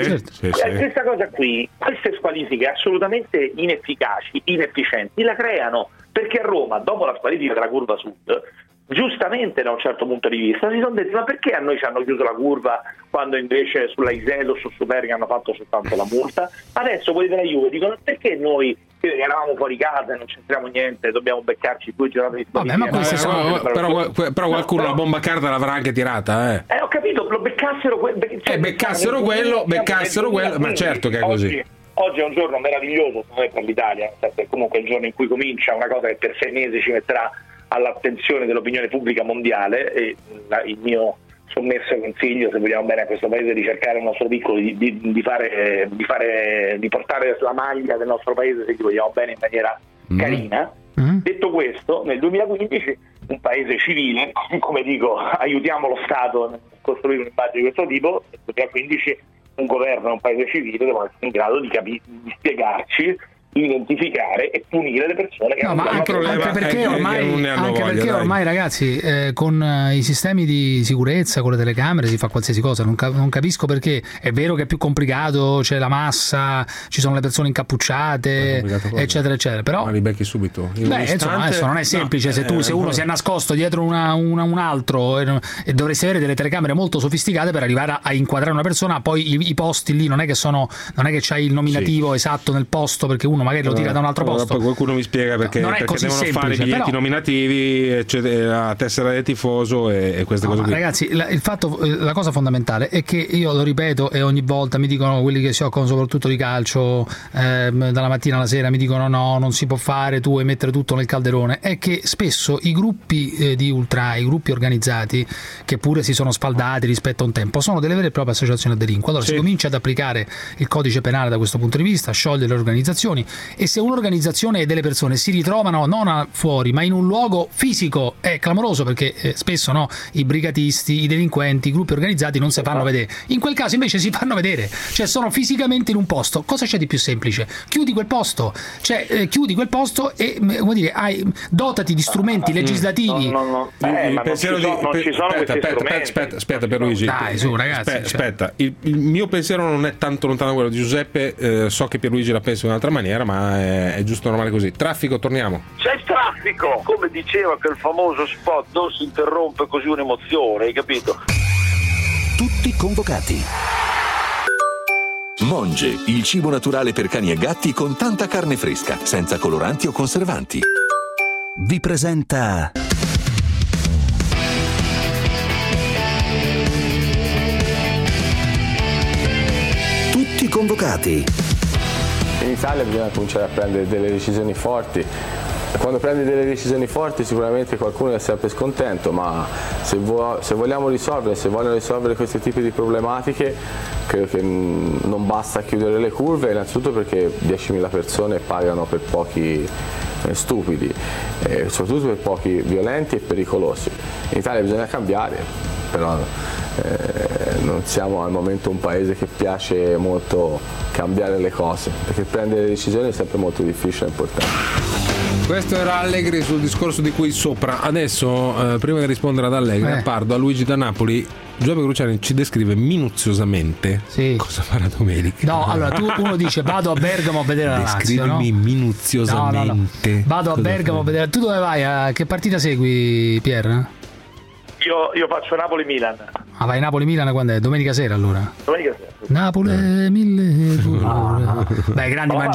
Questa cosa qui, queste squalifiche assolutamente inefficaci, inefficienti, la creano, perché a Roma, dopo la squalifica della curva sud, giustamente da un certo punto di vista si sono detti: ma perché a noi ci hanno chiuso la curva quando invece sulla Isel o su Superga hanno fatto soltanto la multa? Adesso quelli della Juve dicono: perché noi che eravamo fuori casa e non c'entriamo niente, dobbiamo beccarci 2 giornate di squalifica? Però qualcuno la bomba carta l'avrà anche tirata, ho capito, lo beccassero quello, ma certo che è così. Oggi è un giorno meraviglioso per l'Italia, è comunque il giorno in cui comincia una cosa che per 6 mesi ci metterà all'attenzione dell'opinione pubblica mondiale, e il mio sommesso consiglio, se vogliamo bene a questo paese, di cercare il nostro piccolo di portare la maglia del nostro paese, se gli vogliamo bene, in maniera carina. Detto questo, nel 2015 un paese civile, come dico, aiutiamo lo Stato a costruire un'immagine di questo tipo. Nel 2015 un governo e un paese civile devono essere in grado di spiegarci identificare e punire le persone che hanno anche perché ormai ragazzi con i sistemi di sicurezza, con le telecamere si fa qualsiasi cosa, non capisco perché. È vero che è più complicato, c'è la massa, ci sono le persone incappucciate eccetera eccetera, però ma li becchi subito insomma adesso non è semplice. Se uno si è nascosto dietro un altro e dovresti avere delle telecamere molto sofisticate per arrivare a inquadrare una persona. Poi i posti lì non è che c'hai il nominativo esatto nel posto, perché uno magari lo tira da un altro posto. Poi qualcuno mi spiega perché devono fare i biglietti nominativi, la tessera del tifoso e queste cose qui. Ragazzi, la cosa fondamentale è che io lo ripeto e ogni volta mi dicono quelli che si occupano soprattutto di calcio, dalla mattina alla sera mi dicono no, non si può fare, tu vuoi mettere tutto nel calderone. È che spesso i gruppi di ultra, i gruppi organizzati, che pure si sono spaldati rispetto a un tempo, sono delle vere e proprie associazioni a delinquere. Allora si comincia ad applicare il codice penale da questo punto di vista, sciogliere le organizzazioni, e se un'organizzazione e delle persone si ritrovano non fuori ma in un luogo fisico è clamoroso, perché spesso i brigatisti, i delinquenti, i gruppi organizzati non si fanno vedere. In quel caso invece si fanno vedere, cioè sono fisicamente in un posto. Cosa c'è di più semplice? Chiudi quel posto, e come dire, dotati di strumenti legislativi. Non ci sono questi strumenti. Aspetta Pierluigi, dai su ragazzi, aspetta. Il mio pensiero non è tanto lontano da quello di Giuseppe, so che Pierluigi la pensa in un'altra maniera, ma è giusto, normale così. Traffico, torniamo. C'è il traffico, come diceva quel famoso spot, non si interrompe così un'emozione, hai capito? Tutti convocati. Monge, il cibo naturale per cani e gatti con tanta carne fresca, senza coloranti o conservanti. Vi presenta Tutti convocati. In Italia bisogna cominciare a prendere delle decisioni forti. Quando prendi delle decisioni forti sicuramente qualcuno è sempre scontento, ma se vogliono risolvere questi tipi di problematiche, credo che non basta chiudere le curve, innanzitutto perché 10.000 persone pagano per pochi stupidi, soprattutto per pochi violenti e pericolosi. In Italia bisogna cambiare, però non siamo al momento un paese che piace molto cambiare le cose, perché prendere decisioni è sempre molto difficile e importante. Questo era Allegri sul discorso di qui sopra. Adesso, prima di rispondere ad Allegri, a Pardo, a Luigi da Napoli, Giuseppe Cruciani ci descrive minuziosamente cosa farà domenica. No, allora uno dice vado a Bergamo a vedere la Lazio. Descrivimi minuziosamente. No. Vado a Bergamo a vedere. Tu dove vai? A che partita segui, Pier? Io faccio Napoli-Milan. Ah, vai Napoli-Milan quando è? Domenica sera allora? Domenica sera. Napoli 1000. Beh,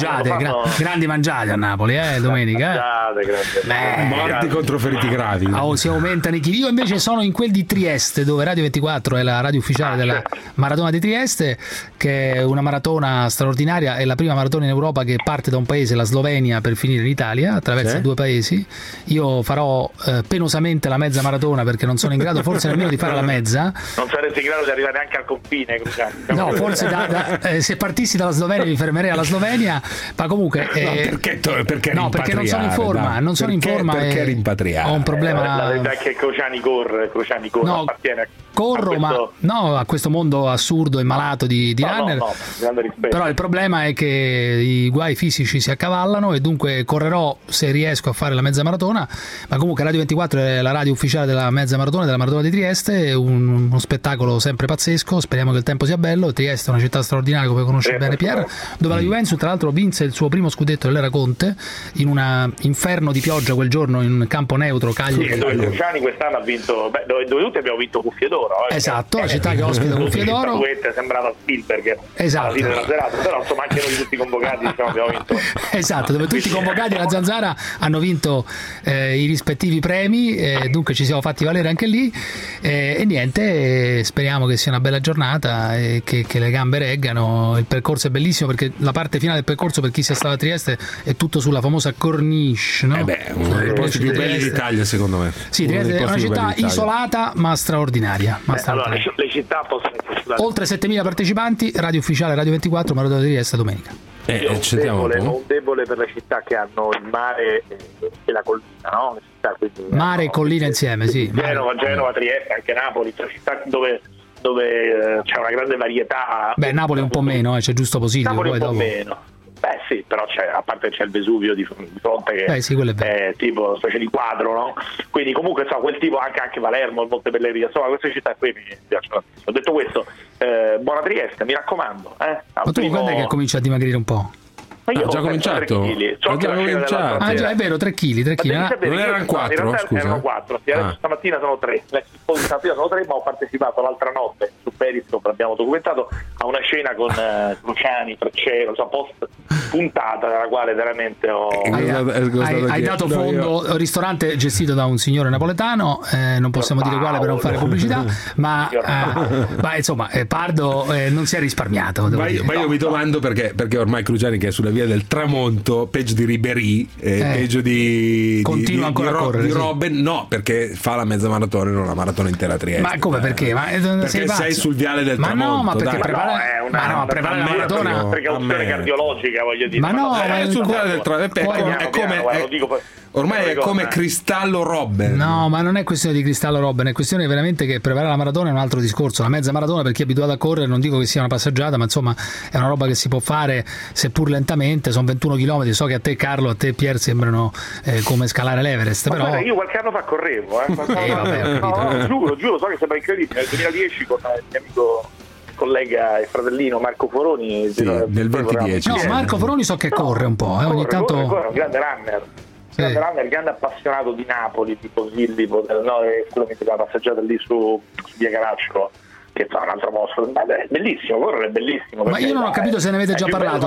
grandi mangiate a Napoli, domenica. Morti contro feriti gravi. Si aumentano i chili. Io invece sono in quel di Trieste, dove Radio 24 è la radio ufficiale della Maratona di Trieste, che è una maratona straordinaria, è la prima maratona in Europa che parte da un paese, la Slovenia, per finire in Italia, attraversa 2 paesi. Io farò penosamente la mezza maratona, perché non sono in grado forse nemmeno di fare la mezza. Non saresti in grado di arrivare neanche al confine, no, forse se partissi dalla Slovenia mi fermerei alla Slovenia, ma comunque perché non sono in forma, perché rimpatriare. Ho un problema. La verità è che Cruciani corre, no, appartiene corro, ma a questo mondo assurdo e malato di runner. Però il problema è che i guai fisici si accavallano e dunque correrò se riesco a fare la mezza maratona. Ma comunque Radio 24 è la radio ufficiale della mezza maratona, della maratona di Trieste, è uno spettacolo sempre pazzesco. Speriamo che il tempo sia bello. Trieste è una città straordinaria, come conosce bene Pier, dove la Juventus tra l'altro vinse il suo primo scudetto dell'era Conte in un inferno di pioggia quel giorno in un campo neutro, Cagliari. Dove Cruciani quest'anno ha vinto, dove tutti abbiamo vinto Cuffie d'Oro. Esatto, la città che ospita Cuffie d'Oro. Sembrava Spielberg alla fine della serata, però insomma anche noi tutti convocati abbiamo vinto. Esatto, dove tutti i convocati alla Zanzara hanno vinto i rispettivi premi, dunque ci siamo fatti valere anche lì, e niente, speriamo che sia una bella giornata e che le gambe reggano. Il percorso è bellissimo, perché la parte finale del percorso, per chi sia stato a Trieste, è tutto sulla famosa corniche, no? Uno dei posti più belli d'Italia, secondo me. Sì, Trieste è una città isolata ma straordinaria. Allora, le città possono essere oltre 7.000 partecipanti, radio ufficiale Radio 24, Maratona di Trieste domenica. Un debole per le città che hanno il mare e la collina, no? Mare e collina insieme, sì. Genova, Trieste, anche Napoli, città dove c'è una grande varietà. Napoli un po' meno, c'è giusto Posillipo. Napoli poi un po' dopo. meno. sì, però a parte c'è il Vesuvio di fronte che è tipo una specie di quadro, no? Quindi comunque insomma, quel tipo, anche Palermo, il Monte Pellegrino, insomma queste città qui mi piacciono tantissimo. Detto questo, buona Trieste, mi raccomando. Ma tu quando è che cominci a dimagrire un po'? Ma io ho già cominciato. È vero, 3 kg. Non erano 4, scusa. Erano 4, stamattina sono 3. Stamattina sono 3, ma ho partecipato l'altra notte su Periscope, l'abbiamo documentato, a una scena con Cruciani, Freccero, post puntata nella quale veramente hai dato fondo a un ristorante gestito da un signore napoletano, non possiamo dire quale per non fare pubblicità, ma insomma Pardo non si è risparmiato. Ma io mi domando perché ormai Cruciani, che è sulla via del tramonto, peggio di Ribéry, peggio di continua ancora a correre, di Robben, no, perché fa la mezza maratona e non la maratona intera a Trieste. Ma come, perché? Perché sei sul viale del tramonto. No, ma perché preparare la maratona, una precauzione cardiologica, voglio dire. Ma no, ma è sul viale del tramonto, è come ormai è come Cristallo Robben. No, ma non è questione di Cristallo Robben, è questione veramente che preparare la maratona è un altro discorso. La mezza maratona, per chi è abituato a correre, non dico che sia una passeggiata, ma insomma è una roba che si può fare seppur lentamente. Sono 21 km. So che a te, Carlo, a te, Pier, sembrano come scalare l'Everest. Ma però guarda, io qualche anno fa correvo, giuro, so che sembra incredibile. Nel 2010 con il mio amico collega e fratellino Marco Foroni, nel 2010. No, Marco Foroni so che corre un po', ogni tanto corre, un grande runner. Grande appassionato di Napoli, tipo Villipo, sicuramente la passeggiata lì su via Caracciolo, che fa un altro posto, è bellissimo, correre è bellissimo. Ma io non ho capito se ne avete già parlato,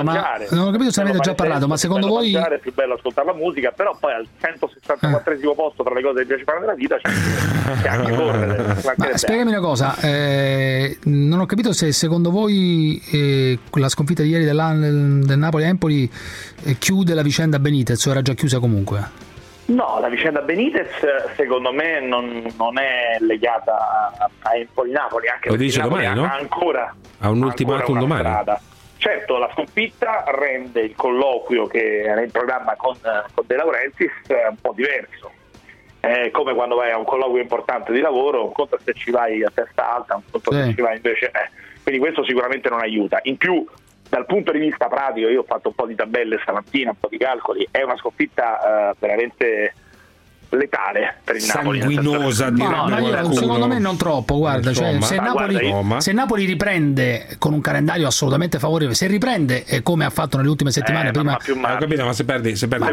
ma secondo voi è più bello ascoltare la musica, però poi al 164esimo posto tra le cose che piace fare nella vita c'è anche correre. Spiegami una cosa, non ho capito se secondo voi la sconfitta di ieri del Napoli-Empoli chiude la vicenda Benitez o era già chiusa comunque? No, la vicenda Benitez secondo me non è legata a Empoli-Napoli, anche lo perché dice Napoli domani, no? ha un ultimatum domani. Strada. Certo, la sconfitta rende il colloquio che era in programma con De Laurentiis un po' diverso. È come quando vai a un colloquio importante di lavoro, un conto se ci vai a testa alta, un conto se ci vai invece. Quindi questo sicuramente non aiuta. In più, dal punto di vista pratico, io ho fatto un po' di tabelle stamattina, un po' di calcoli, è una sconfitta veramente letale per il Napoli, sanguinosa, secondo me non troppo, guarda, se Napoli riprende con un calendario assolutamente favorevole, se riprende come ha fatto nelle ultime settimane, prima ho capito, ma se perdi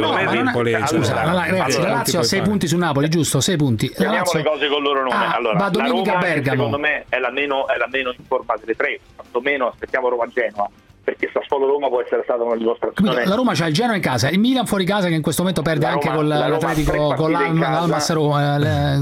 la Lazio ha 6 punti su Napoli, giusto? 6 punti. Chiamiamo le cose con il loro nome. Allora, va domenica a Bergamo, secondo me è la meno in forma delle tre, quantomeno aspettiamo Roma-Genoa, perché Sassuolo-Roma può essere stata una dimostrazione. La Roma c'ha il Genoa in casa, il Milan fuori casa, che in questo momento perde anche con l'Atletico, con l'Almas Roma,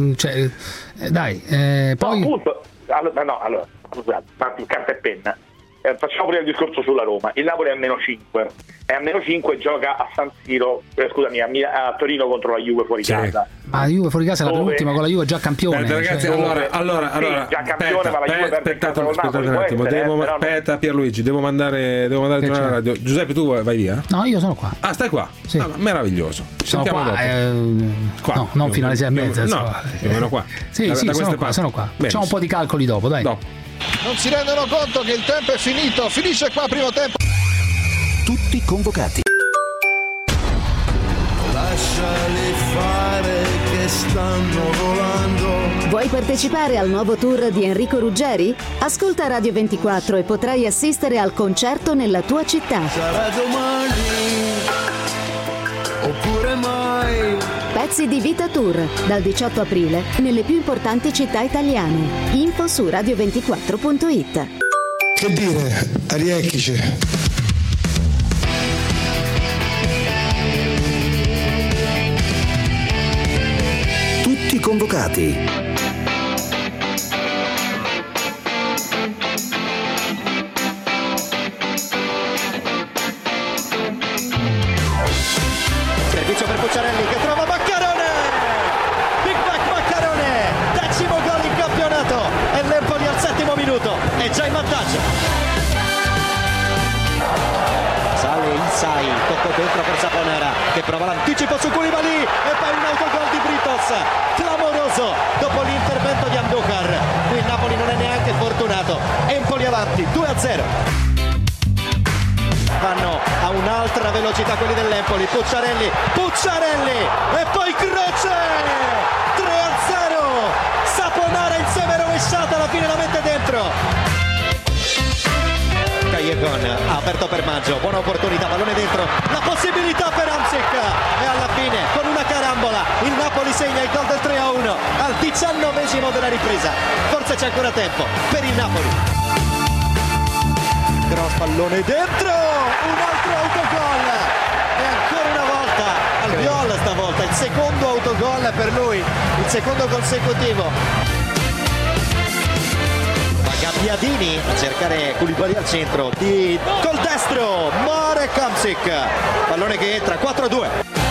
poi appunto, allora scusate, parti carta e penna. Facciamo prima il discorso sulla Roma. Il Napoli è a -5 e a -5 gioca a San Siro, a Torino contro la Juve fuori casa. Ma la Juve fuori casa è la penultima, con la Juve già campione. Ragazzi, allora già campione, ma la Juve aspettate un attimo, aspetta Pierluigi, devo mandare tornare alla radio. Giuseppe, tu vai via? No, io sono qua. Ah, stai qua? Sì. Meraviglioso. Sono qua, no, non fino alle 6:30. No, più o meno qua. Sì, sono qua. Facciamo un po' di calcoli dopo, dai. Non si rendono conto che il tempo è finito, finisce qua primo tempo. Tutti convocati. Lasciali fare che stanno volando. Vuoi partecipare al nuovo tour di Enrico Ruggeri? Ascolta Radio 24 e potrai assistere al concerto nella tua città. Sarà domani oppure mai. Pezzi di Vita Tour, dal 18 aprile, nelle più importanti città italiane. Info su radio24.it. Che dire, rieccoci. Tutti convocati. Servizio per Pucciarelli che trova Maccarone. Big Mac Maccarone, 10° gol in campionato e l'Empoli al 7° minuto è già in vantaggio. Sale Insai, tocco dentro per Saponara che prova l'anticipo su Koulibaly e poi un autogol di Britos clamoroso dopo l'intervento di Andújar. Qui il Napoli non è neanche fortunato. Empoli avanti 2-0. Vanno a un'altra velocità velocità quelli dell'Empoli. Pucciarelli e poi Croce, 3-0. Saponara insieme rovesciata, alla fine la mette dentro. Callejon ha aperto per Maggio, buona opportunità, pallone dentro, la possibilità per Hamsik e alla fine con una carambola il Napoli segna il gol del 3-1 al 19esimo della ripresa. Forse c'è ancora tempo per il Napoli. Cross, pallone dentro, un altro autogol e ancora una volta Albiol, stavolta il secondo autogol per lui, il secondo consecutivo. Gabbiadini a cercare Koulibaly al centro, col destro Marek Hamsik, pallone che entra, 4-2.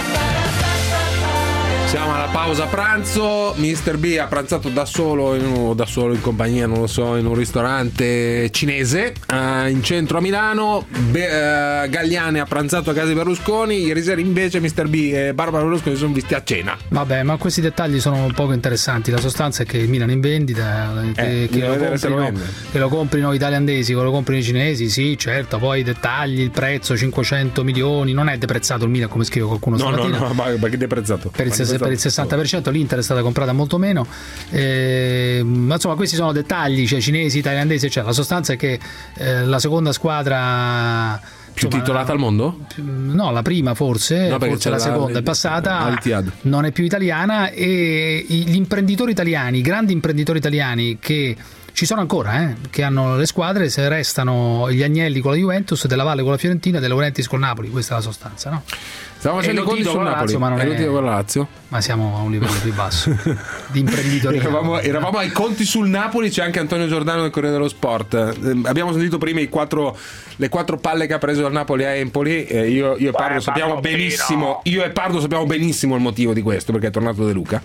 Siamo alla pausa pranzo. Mr. B ha pranzato da solo in compagnia, non lo so, in un ristorante cinese in centro a Milano. Galliani ha pranzato a casa di Berlusconi. Ieri sera invece Mr. B e Barbara Berlusconi sono visti a cena. Vabbè, ma questi dettagli sono poco interessanti. La sostanza è che il Milan è in vendita, che lo comprino gli thailandesi, che lo comprino i cinesi, sì, certo. Poi i dettagli, il prezzo, 500 milioni. Non è deprezzato il Milan come scrive qualcuno stamattina. No, ma che deprezzato? Per il 60%, l'Inter è stata comprata molto meno, ma insomma questi sono dettagli, cioè cinesi, thailandesi, eccetera. La sostanza è che la seconda squadra più titolata al mondo? No, la prima forse la seconda è passata, non è più italiana, e gli imprenditori italiani, i grandi imprenditori italiani che ci sono ancora, che hanno le squadre, se restano gli Agnelli con la Juventus, Della Valle con la Fiorentina, De Laurentiis con Napoli, questa è la sostanza, no? Stiamo facendo i conti sul Napoli, ma non è... con la Lazio, ma siamo a un livello più basso di imprenditoria. Eravamo ai conti sul Napoli. C'è anche Antonio Giordano del Corriere dello Sport. Abbiamo sentito prima le quattro palle che ha preso il Napoli a Empoli. Io e Pardo sappiamo benissimo. Io e Pardo sappiamo benissimo il motivo di questo, perché è tornato De Luca.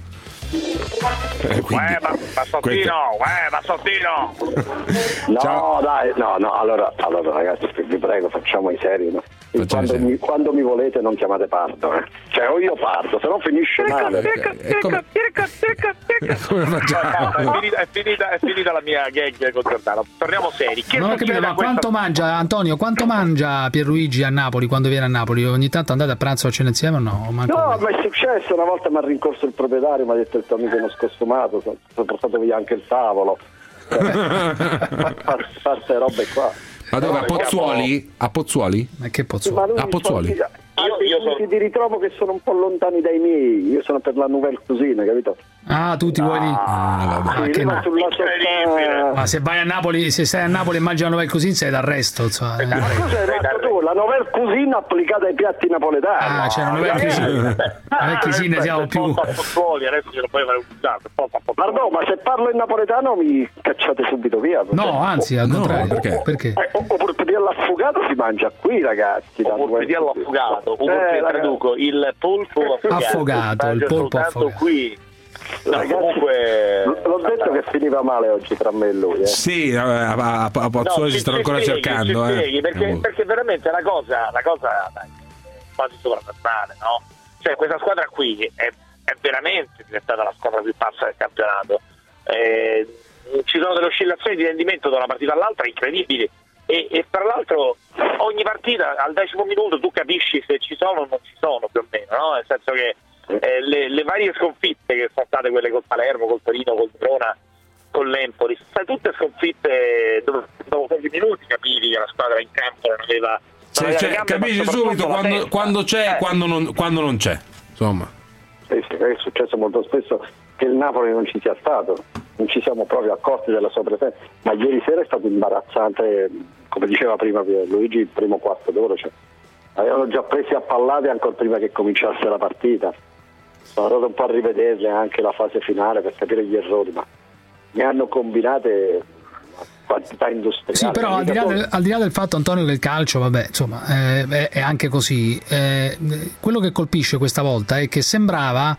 Bassottino. No, dai, no, allora ragazzi, vi prego, facciamo i seri, no? Quando mi volete non chiamate Pardo, cioè o io parto, se no finisce male. Come facciamo? È finita la mia gag con Giordano. Torniamo seri. Non ho capito, ma quanto mangia Antonio? Quanto mangia Pierluigi a Napoli quando viene a Napoli? Ogni tanto andate a pranzo a cena insieme o no? No, ma è successo, una volta mi ha rincorso il proprietario, mi ha detto il tuo amico è uno scostumato, sono portato via anche il tavolo. Fatte robe qua. Ma dove? A Pozzuoli? A Pozzuoli? Ma che Pozzuoli? A Pozzuoli. Io ti ritrovo che sono un po' lontani dai miei. Io sono per la Nouvelle Cuisine, capito? Ah, tu ti vuoi lì? Sì, ma se vai a Napoli, se stai a Napoli e mangi la Nouvelle Cuisine sei d'arresto, insomma. Cosa hai detto tu? La Nouvelle Cuisine applicata ai piatti napoletani. Ah, c'è la Nouvelle Cuisine. La Nouvelle Cuisine siamo più. Adesso ce lo puoi fare un Pardon, ma se parlo in napoletano mi cacciate subito via. No, anzi, al contrario. Perché? Oppure per dire l'affogato si mangia qui, ragazzi. Oppure per dire l'affogato, oppure traduco il polpo affogato, il polpo affogato qui. Ragazzi, comunque l'ho detto che finiva male oggi tra me e lui. Sì, a Pozzuoli si stanno ancora cercando. Perché veramente la cosa dai, quasi sovranazionale, no? Cioè questa squadra qui è veramente diventata la squadra più pazza del campionato. Ci sono delle oscillazioni di rendimento da una partita all'altra incredibili, e tra l'altro ogni partita al 10° minuto tu capisci se ci sono o non ci sono, più o meno, no? Nel senso che le varie sconfitte che sono state quelle col Palermo, col Torino, col Verona, con l'Empoli, sono tutte sconfitte dove dopo pochi minuti capivi che la squadra in campo non aveva capisci subito quando c'è e quando non c'è, insomma. Sì, è successo molto spesso che il Napoli non ci sia stato, non ci siamo proprio accorti della sua presenza, ma ieri sera è stato imbarazzante, come diceva prima Luigi, il primo quarto d'ora, cioè avevano già presi a pallate ancora prima che cominciasse la partita. Sono andato un po' a rivederle anche la fase finale per capire gli errori, ma ne hanno combinate quantità industriali. Sì, però al di là del fatto, Antonio, che il calcio, vabbè, insomma, è anche così. Quello che colpisce questa volta è che sembrava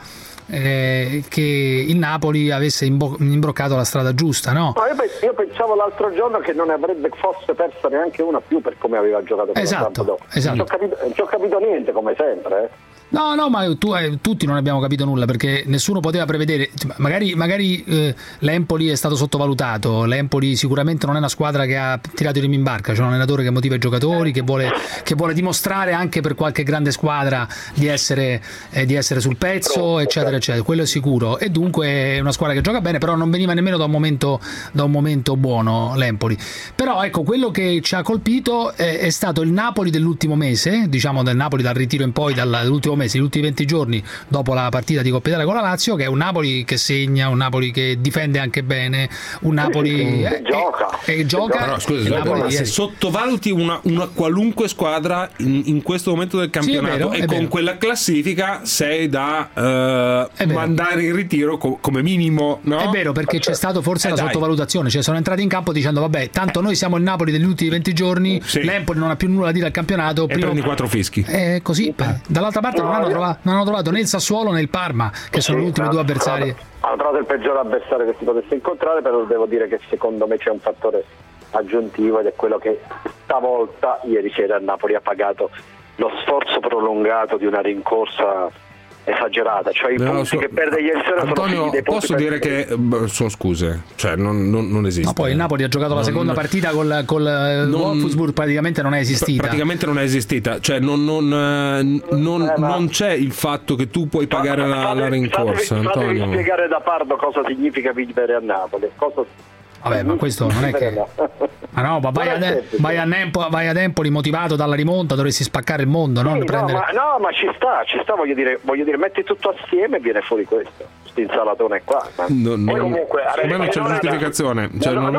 che il Napoli avesse imbroccato la strada giusta, no? No, io pensavo l'altro giorno che non ne avrebbe forse persa neanche una più per come aveva giocato. Esatto. Non ci ho capito niente, come sempre. No, ma tutti non abbiamo capito nulla, perché nessuno poteva prevedere. Magari l'Empoli è stato sottovalutato. L'Empoli sicuramente non è una squadra che ha tirato i remi in barca, c'è un allenatore che motiva i giocatori, che vuole dimostrare anche per qualche grande squadra di essere sul pezzo, eccetera, eccetera. Quello è sicuro. E dunque è una squadra che gioca bene, però non veniva nemmeno da un momento buono l'Empoli. Però ecco, quello che ci ha colpito è stato il Napoli dell'ultimo mese, diciamo del Napoli dal ritiro in poi, dall'ultimo mese, gli ultimi 20 giorni dopo la partita di Coppa Italia con la Lazio, che è un Napoli che segna, un Napoli che difende anche bene, un Napoli che gioca. No, scusa, ma se sottovaluti una qualunque squadra in questo momento del campionato, sì, e con quella classifica sei da mandare in ritiro come minimo, no? È vero, perché c'è stato forse la sottovalutazione, cioè sono entrati in campo dicendo vabbè, tanto noi siamo il Napoli degli ultimi 20 giorni, l'Empoli non ha più nulla da dire al campionato, e prendi 4 fischi. Così. Dall'altra parte non hanno trovato né il Sassuolo né il Parma, che sono gli ultimi due avversari. Hanno trovato il peggior avversario che si potesse incontrare, però devo dire che secondo me c'è un fattore aggiuntivo, ed è quello che stavolta, ieri sera, il Napoli ha pagato lo sforzo prolungato di una rincorsa esagerata, cioè i punti che perde ieri sera. Antonio, sono dei punti, posso dire che sono scuse, cioè non esiste. Ma poi il Napoli ha giocato la seconda partita col Wolfsburg, praticamente non è esistita. Cioè non c'è il fatto che tu puoi pagare la rincorsa. Fatevi spiegare da Pardo cosa significa vivere a Napoli. Vabbè, ma questo non è che... Ma no, ma vai ad Empoli motivato dalla rimonta, dovresti spaccare il mondo, non prendere... ma ci sta, voglio dire, metti tutto assieme e viene fuori questo insalatone qua. Comunque, non c'è giustificazione. Ma non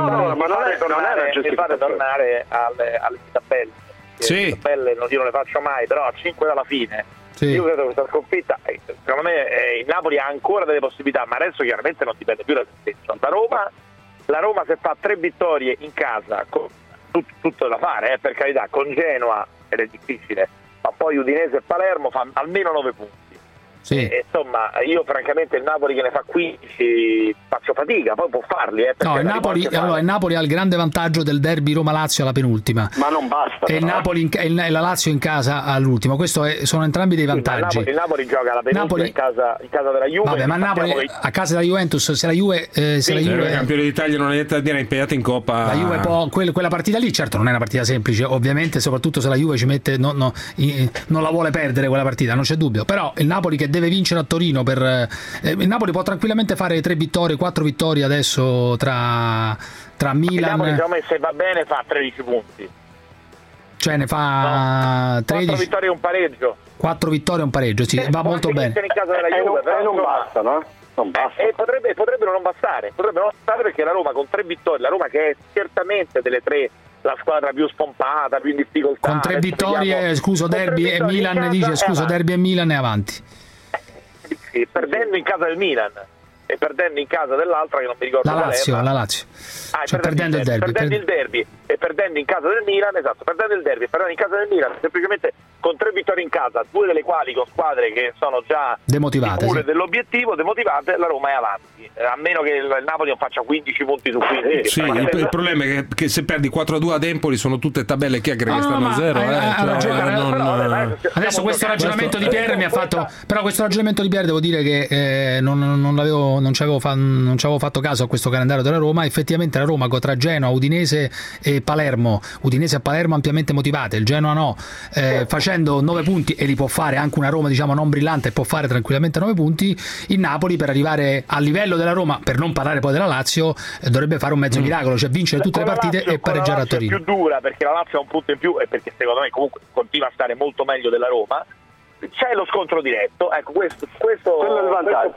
è mi fate tornare alle tabelle. Sì. Le tabelle io non le faccio mai, però a 5 dalla fine. Sì. Io credo che questa sconfitta, secondo me il Napoli ha ancora delle possibilità, ma adesso chiaramente non dipende più dal stesso. La Roma, se fa 3 vittorie in casa, tutto da fare, per carità, con Genoa, ed è difficile, ma poi Udinese e Palermo fa almeno 9 punti. Sì. Insomma, io francamente il Napoli che ne fa 15 faccio fatica, poi può farli. No, il Napoli ha il grande vantaggio del derby Roma-Lazio alla penultima. Ma non basta. E il Napoli e la Lazio in casa all'ultimo. Sono entrambi dei vantaggi. Il Napoli gioca alla penultima in casa della Juve. Vabbè, ma Napoli a casa della Juventus, se la Juve il campione d'Italia non è niente da dire, è impegnata in Coppa. La Juve quella partita lì, certo non è una partita semplice, ovviamente, soprattutto se la Juve ci mette non la vuole perdere quella partita, non c'è dubbio. Però il Napoli che deve vincere a Torino il Napoli può tranquillamente fare 3 vittorie, 4 vittorie adesso tra Milan. Il Napoli, se va bene, fa 13 punti. Cioè ne fa 13. 4 vittorie e un pareggio. 4 vittorie e un pareggio, sì, va molto bene. In casa della Juve, però non basta, no? Non basta. Potrebbero non bastare. Perché la Roma con 3 vittorie, la Roma che è certamente delle 3 la squadra più spompata, più in difficoltà. Con 3 vittorie, derby e Milan, derby e Milan è avanti. Sì, perdendo in casa del Milan e perdendo in casa dell'altra che non mi ricordo la Lazio. Cioè perdendo il derby e perdendo in casa del Milan, perdendo il derby e perdendo in casa del Milan, semplicemente con 3 vittorie in casa, 2 delle quali con squadre che sono già demotivate, sicure dell'obiettivo, demotivate, la Roma è avanti, a meno che il Napoli non faccia 15 punti su 15. Sì, il problema è che se perdi 4-2 ad Empoli sono tutte tabelle chiacchiere che stanno a 0. Adesso questo ragionamento di Pierre mi ha fatto, però questo ragionamento di Pierre devo dire che non ci avevo fatto caso a questo calendario della Roma. Effettivamente la Roma tra Genoa, Udinese e Palermo, Udinese e Palermo ampiamente motivate, il Genoa no, facendo 9 punti, e li può fare anche una Roma diciamo non brillante, può fare tranquillamente 9 punti. Il Napoli, per arrivare al livello della Roma, per non parlare poi della Lazio, dovrebbe fare un mezzo miracolo, cioè vincere tutte le partite e pareggiare a Torino. È più dura perché la Lazio ha un punto in più e perché secondo me comunque continua a stare molto meglio della Roma. C'è lo scontro diretto, ecco, questo quello è il vantaggio.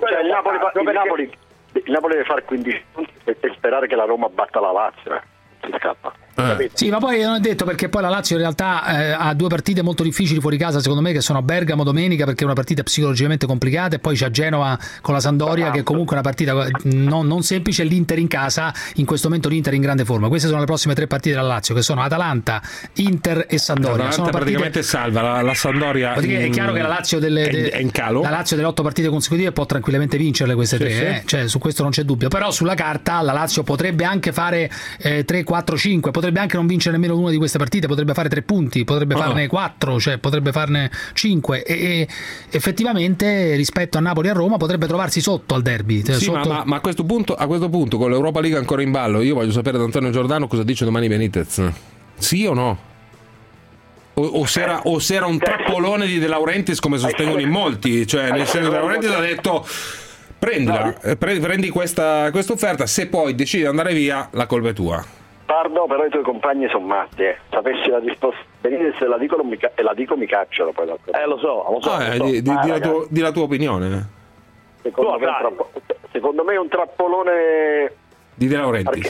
Il Napoli deve fare 15 punti e sperare che la Roma batta la Lazio. Si scappa. Sì, ma poi non è detto, perché poi la Lazio in realtà ha 2 partite molto difficili fuori casa secondo me, che sono a Bergamo domenica, perché è una partita psicologicamente complicata, e poi c'è Genova con la Sampdoria, che è comunque una partita non semplice, e l'Inter in casa, in questo momento l'Inter in grande forma. Queste sono le prossime 3 partite della Lazio, che sono Atalanta, Inter e Sampdoria. Atalanta sono praticamente salva, la Sampdoria è chiaro che la Lazio è in calo. La Lazio delle 8 partite consecutive può tranquillamente vincerle queste 3, sì. Cioè, su questo non c'è dubbio, però sulla carta la Lazio potrebbe anche fare 3, 4, 5, potrebbe potrebbe anche non vincere nemmeno una di queste partite, potrebbe fare 3 punti, potrebbe farne 4, cioè potrebbe farne 5 e effettivamente rispetto a Napoli e a Roma potrebbe trovarsi sotto al derby. Sì, sotto... ma a questo punto con l'Europa League ancora in ballo, io voglio sapere da Antonio Giordano cosa dice domani Benitez. Sì o no? O se era un trappolone di De Laurentiis come sostengono in molti, cioè nel senso De Laurentiis ha detto prendi questa offerta, se poi decidi di andare via la colpa è tua. Pardo, però i tuoi compagni sono matti, sapessi la risposta Benitez la dico mi cacciano poi. Lo so. Di la tua opinione. Secondo me è un trappolone di De Laurentiis,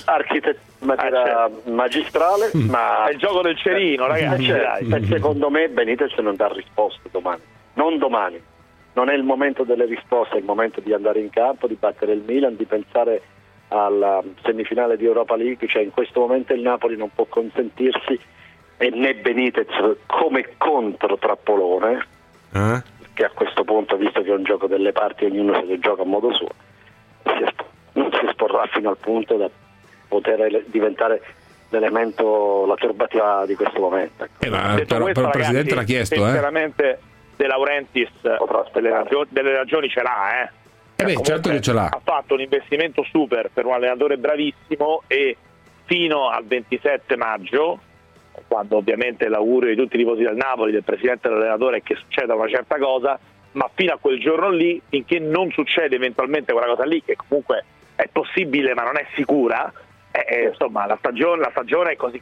magistrale, ma è il gioco del cerino, ragazzi. Secondo me Benitez non dà risposte domani, non è il momento delle risposte, è il momento di andare in campo, di battere il Milan, di pensare alla semifinale di Europa League, cioè in questo momento il Napoli non può consentirsi, e né Benitez come contro trappolone, che a questo punto, visto che è un gioco delle parti, ognuno se lo gioca a modo suo, non si esporrà fino al punto da poter diventare l'elemento, la turbativa di questo momento. Però il Presidente l'ha chiesto. Sinceramente De Laurentiis delle ragioni ce l'ha. Certo che ce l'ha. Ha fatto un investimento super per un allenatore bravissimo e fino al 27 maggio, quando ovviamente l'augurio di tutti i tifosi del Napoli, del Presidente e dell'allenatore è che succeda una certa cosa, ma fino a quel giorno lì, finché non succede eventualmente quella cosa lì, che comunque è possibile ma non è sicura, insomma la stagione è così.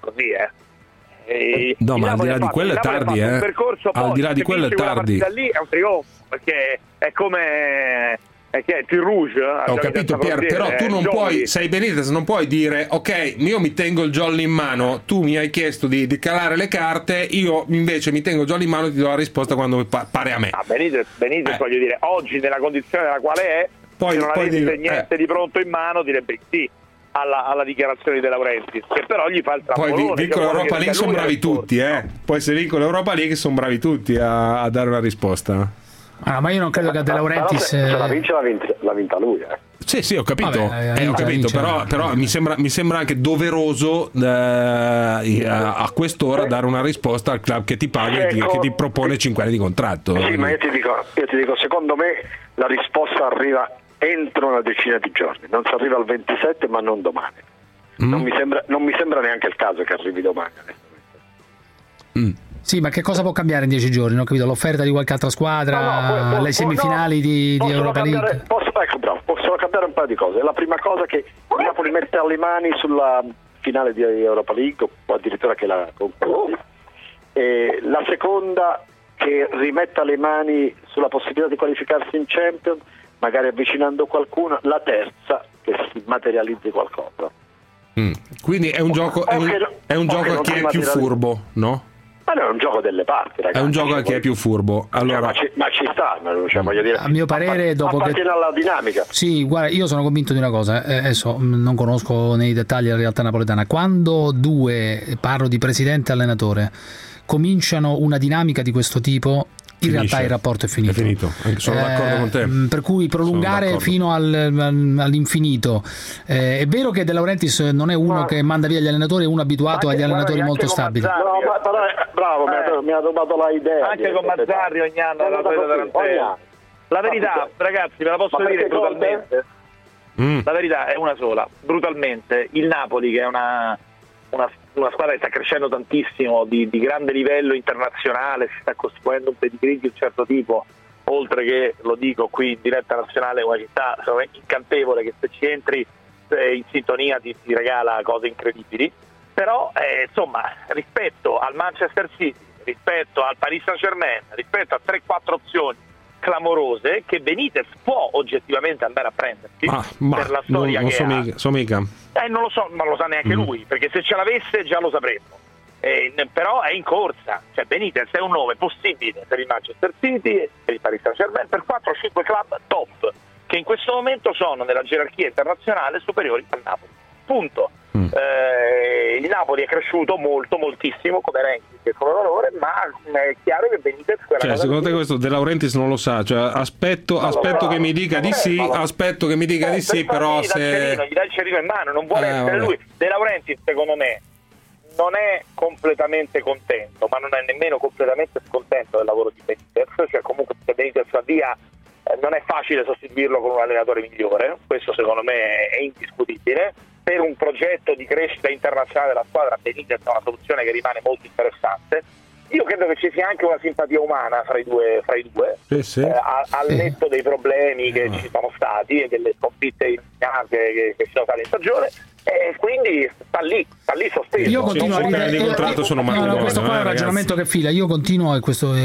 No, ma al di là di quello è tardi, al di là di quello è tardi. Lì è un trionfo, perché è come il Rouge. Ho capito, Pier, però tu non puoi, sei Benitez, non puoi dire ok, io mi tengo il jolly in mano, tu mi hai chiesto di calare le carte, io invece mi tengo il jolly in mano e ti do la risposta quando pare a me. Benitez voglio dire, oggi nella condizione nella quale è, se non avesse niente di pronto in mano direbbe sì alla dichiarazione di De Laurentiis, che però gli fa il trappolone. Poi vincono l'Europa League, sono bravi tutti, poi se vincono l'Europa League sono bravi tutti a dare una risposta. Ma io non credo che a De Laurentiis se la vince l'ha vinta lui. Sì, ho capito. Però mi sembra anche doveroso a quest'ora dare una risposta al club che ti paga e che ti propone 5 anni di contratto. Sì, ma io ti dico, secondo me la risposta arriva entro una decina di giorni, non si arriva al 27, ma non domani. Non mi sembra neanche il caso che arrivi domani. Sì, ma che cosa può cambiare in 10 giorni? Non ho capito, l'offerta di qualche altra squadra, le semifinali di Europa League? Possono cambiare un paio di cose. La prima cosa è che il Napoli mette le mani sulla finale di Europa League, o addirittura che la conclude. La seconda, che rimetta le mani sulla possibilità di qualificarsi in Champions, magari avvicinando qualcuno. La terza, che si materializzi qualcosa. Quindi è un gioco a chi è più furbo, no? Ma no, è un gioco delle parti, ragazzi. È un gioco a chi è più furbo. Allora... Ma ci sta, voglio dire. A mio parere, dopo che alla dinamica. Sì, guarda, io sono convinto di una cosa, adesso non conosco nei dettagli la realtà napoletana. Quando parlo di presidente e allenatore, cominciano una dinamica di questo tipo, in realtà il rapporto è finito. Sono d'accordo con te. Per cui prolungare fino all'infinito. È vero che De Laurentiis non è uno che manda via gli allenatori, è uno abituato agli allenatori molto stabili. No, ma bravo, mi ha rubato l'idea. Anche con Mazzarri ogni anno la verità, ragazzi, ve la posso dire brutalmente. La verità è una sola, brutalmente. Il Napoli, che è una squadra che sta crescendo tantissimo, di grande livello internazionale, si sta costruendo un pedigree di un certo tipo, oltre che, lo dico qui in diretta nazionale, una città incantevole che se ci entri in sintonia ti regala cose incredibili. Però insomma, rispetto al Manchester City, rispetto al Paris Saint-Germain, rispetto a 3-4 opzioni clamorose che Benitez può oggettivamente andare a prendersi per la storia non che so mica. Non lo so, ma lo sa neanche lui, perché se ce l'avesse già lo sapremmo. Però è in corsa, cioè Benitez è un nome possibile per il Manchester City, per il Paris Saint-Germain, per 4-5 club top che in questo momento sono nella gerarchia internazionale superiori al Napoli. Punto. Il Napoli è cresciuto moltissimo come ranking e come valore, ma è chiaro che Benitez secondo te questo De Laurentiis non lo sa, cioè aspetto che mi dica di sì, però se gli dà il cerino in mano, non vuole essere lui. De Laurentiis secondo me non è completamente contento, ma non è nemmeno completamente scontento del lavoro di Benitez, cioè comunque se Benitez va via non è facile sostituirlo con un allenatore migliore, questo secondo me è indiscutibile. Per un progetto di crescita internazionale della squadra Benitez è una soluzione che rimane molto interessante. Io credo che ci sia anche una simpatia umana fra i due sì. Al netto dei problemi che ci sono stati e delle sconfitte che ci sono state in stagione, e quindi sta lì sospeso. Io continuo questo qua è un ragionamento che fila. Io continuo,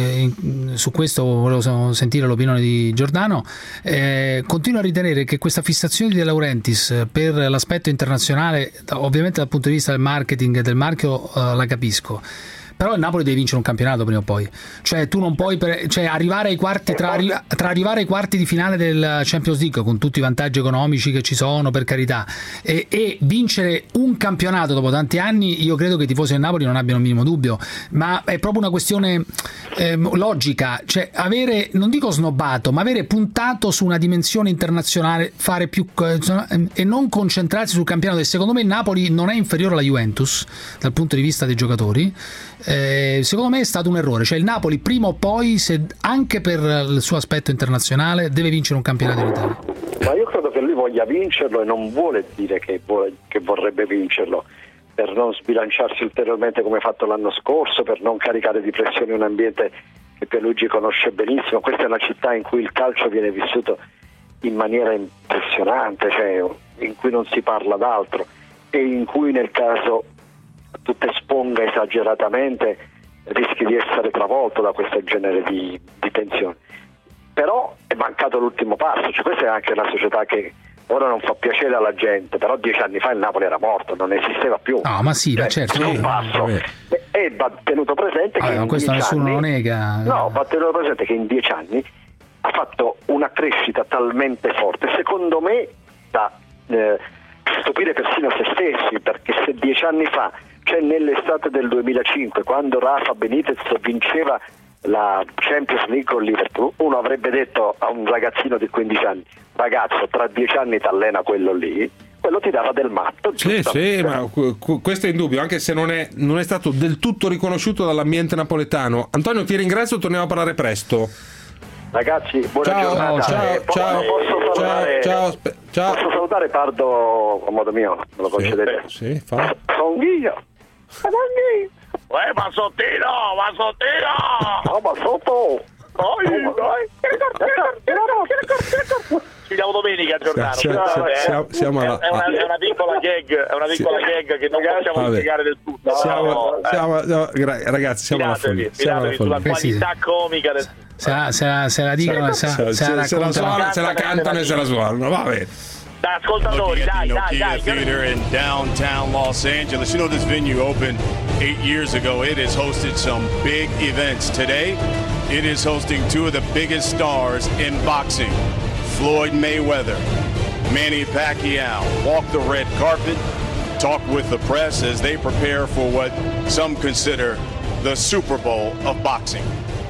su questo volevo sentire l'opinione di Giordano. Continuo a ritenere che questa fissazione di De Laurentiis per l'aspetto internazionale, ovviamente dal punto di vista del marketing e del marchio, la capisco. Però il Napoli deve vincere un campionato prima o poi, cioè tu non puoi arrivare ai quarti tra arrivare ai quarti di finale del Champions League con tutti i vantaggi economici che ci sono, per carità, e vincere un campionato dopo tanti anni. Io credo che i tifosi del Napoli non abbiano il minimo dubbio, ma è proprio una questione logica, cioè avere, non dico snobbato, ma avere puntato su una dimensione internazionale, fare più e non concentrarsi sul campionato. E secondo me il Napoli non è inferiore alla Juventus dal punto di vista dei giocatori. Secondo me è stato un errore, cioè il Napoli prima o poi, se anche per il suo aspetto internazionale, deve vincere un campionato in Italia. Ma io credo che lui voglia vincerlo e non vuole dire che vorrebbe vincerlo per non sbilanciarsi ulteriormente come ha fatto l'anno scorso, per non caricare di pressione un ambiente che Pierluigi conosce benissimo. Questa è una città in cui il calcio viene vissuto in maniera impressionante, cioè in cui non si parla d'altro e in cui, nel caso tu te esponga esageratamente, rischi di essere travolto da questo genere di tensione. Però è mancato l'ultimo passo, cioè questa è anche una società che ora non fa piacere alla gente, però 10 anni fa il Napoli era morto, non esisteva più. No, ma sì, certo. Un passo. E va tenuto presente che in questo 10 nessuno anni, lo nega. No, va tenuto presente che in 10 anni ha fatto una crescita talmente forte, secondo me da stupire persino se stessi, perché se 10 anni fa, cioè nell'estate del 2005, quando Rafa Benitez vinceva la Champions League con Liverpool, uno avrebbe detto a un ragazzino di 15 anni: ragazzo, tra 10 anni ti allena quello lì, quello ti dava del matto. Sì, ma questo è indubbio, anche se non è stato del tutto riconosciuto dall'ambiente napoletano. Antonio, ti ringrazio, torniamo a parlare presto. Ragazzi, buona giornata. Posso salutare Pardo a modo mio, me lo concedete? Sì, fa. Songhio. Ma sottino! No, ma sotto! Ci vediamo domenica, Giordano. È una piccola gag che non possiamo spiegare del tutto. Ragazzi, siamo alla follia. Sulla qualità comica del... Se la dicono, se la cantano e se la suonano, va bene. Da ascoltatori, dai. Theater in downtown Los Angeles. You know, this venue opened 8 years ago. It has hosted some big events. Today, it is hosting two of the biggest stars in boxing. Floyd Mayweather, Manny Pacquiao walk the red carpet, talk with the press as they prepare for what some consider the Super Bowl of boxing.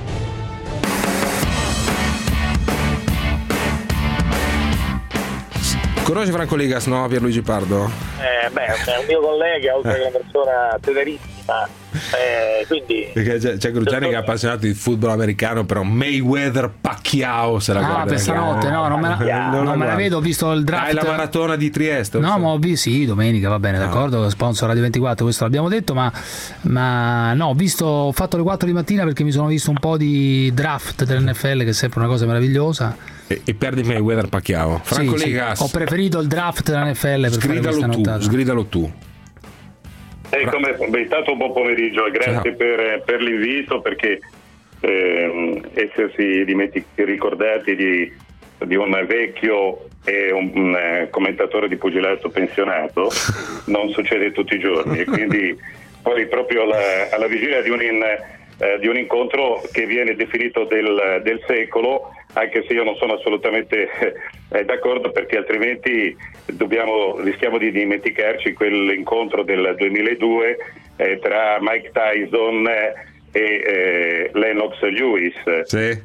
Conosci Franco Ligas, no? Pierluigi Pardo? È un mio collega, oltre che una persona tenerissima. Quindi perché c'è Grugiani che è appassionato di football americano, però Mayweather Pacquiao se la guarda. Per stanotte non me la vedo, ho visto il draft. Hai la maratona di Trieste. No, ma sì, domenica, va bene, d'accordo, sponsor Radio 24, questo l'abbiamo detto, ma no, ho fatto le 4 di mattina perché mi sono visto un po' di draft dell'NFL, che è sempre una cosa meravigliosa. E perdi Mayweather Pacquiao. Franco Ligas. Ho preferito il draft dell'NFL per fare questa nottata. Sgridalo tu. Intanto un buon pomeriggio e grazie per l'invito, perché essersi ricordati di un vecchio e un commentatore di pugilato pensionato non succede tutti i giorni, e quindi poi proprio alla vigilia di un incontro che viene definito del secolo, anche se io non sono assolutamente d'accordo, perché altrimenti rischiamo di dimenticarci quell'incontro del 2002 tra Mike Tyson e Lennox Lewis. Sì.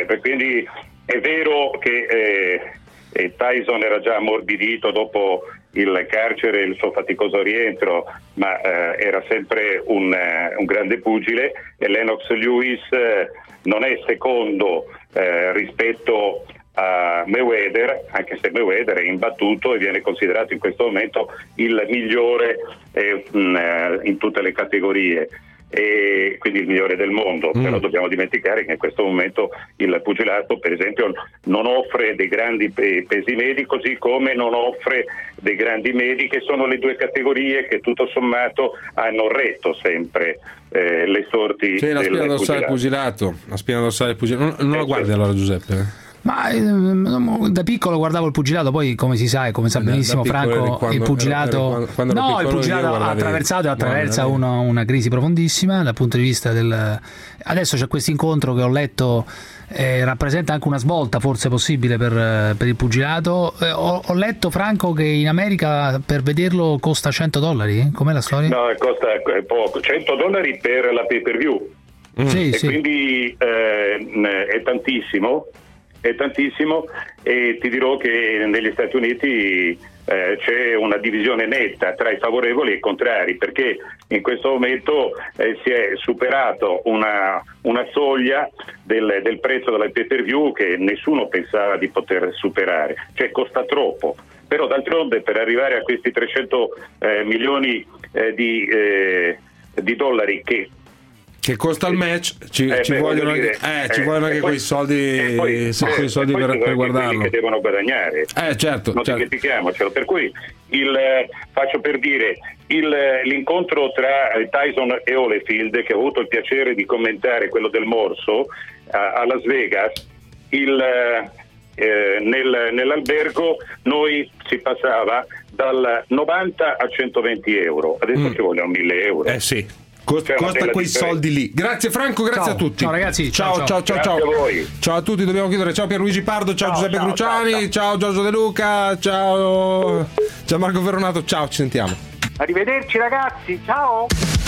Quindi è vero che Tyson era già ammorbidito dopo il carcere e il suo faticoso rientro, ma era sempre un grande pugile, e Lennox Lewis non è secondo rispetto a Mayweather, anche se Mayweather è imbattuto e viene considerato in questo momento il migliore in tutte le categorie, e quindi il migliore del mondo. Però dobbiamo dimenticare che in questo momento il pugilato, per esempio, non offre dei grandi pesi medi, così come non offre dei grandi medi, che sono le due categorie che tutto sommato hanno retto sempre le sorti la spina dorsale pugilato. La spina dorsale pugilato. Non lo guardi allora, Giuseppe? Ma da piccolo guardavo il pugilato, poi come si sa e come sa benissimo Franco, il pugilato il pugilato ha attraversato e attraversa una crisi profondissima dal punto di vista adesso c'è questo incontro che ho letto, rappresenta anche una svolta forse possibile per il pugilato. Ho letto, Franco, che in America per vederlo costa $100. Com'è la storia? No, costa poco, $100 per la pay per view. Quindi è tantissimo, e ti dirò che negli Stati Uniti c'è una divisione netta tra i favorevoli e i contrari, perché in questo momento si è superato una soglia del prezzo della pay per view che nessuno pensava di poter superare, cioè costa troppo. Però d'altronde per arrivare a questi 300 milioni di dollari che costa il match, ci vogliono anche quei soldi, quei soldi per guardarlo, che devono guadagnare, certo. Dimentichiamocelo. Per cui faccio per dire l'incontro tra Tyson e Holyfield, che ho avuto il piacere di commentare, quello del morso a Las Vegas, nell'albergo noi si passava dal 90 a 120 euro, adesso ci vogliono 1.000 euro. Sì. Costa quei soldi lì. Grazie Franco, grazie a tutti. Ciao ragazzi. Ciao. Grazie a voi. Ciao a tutti, dobbiamo chiudere. Ciao Pierluigi Pardo, ciao Giuseppe Cruciani, ciao Giorgio De Luca, ciao Marco Veronato, ciao, ci sentiamo. Arrivederci ragazzi, ciao.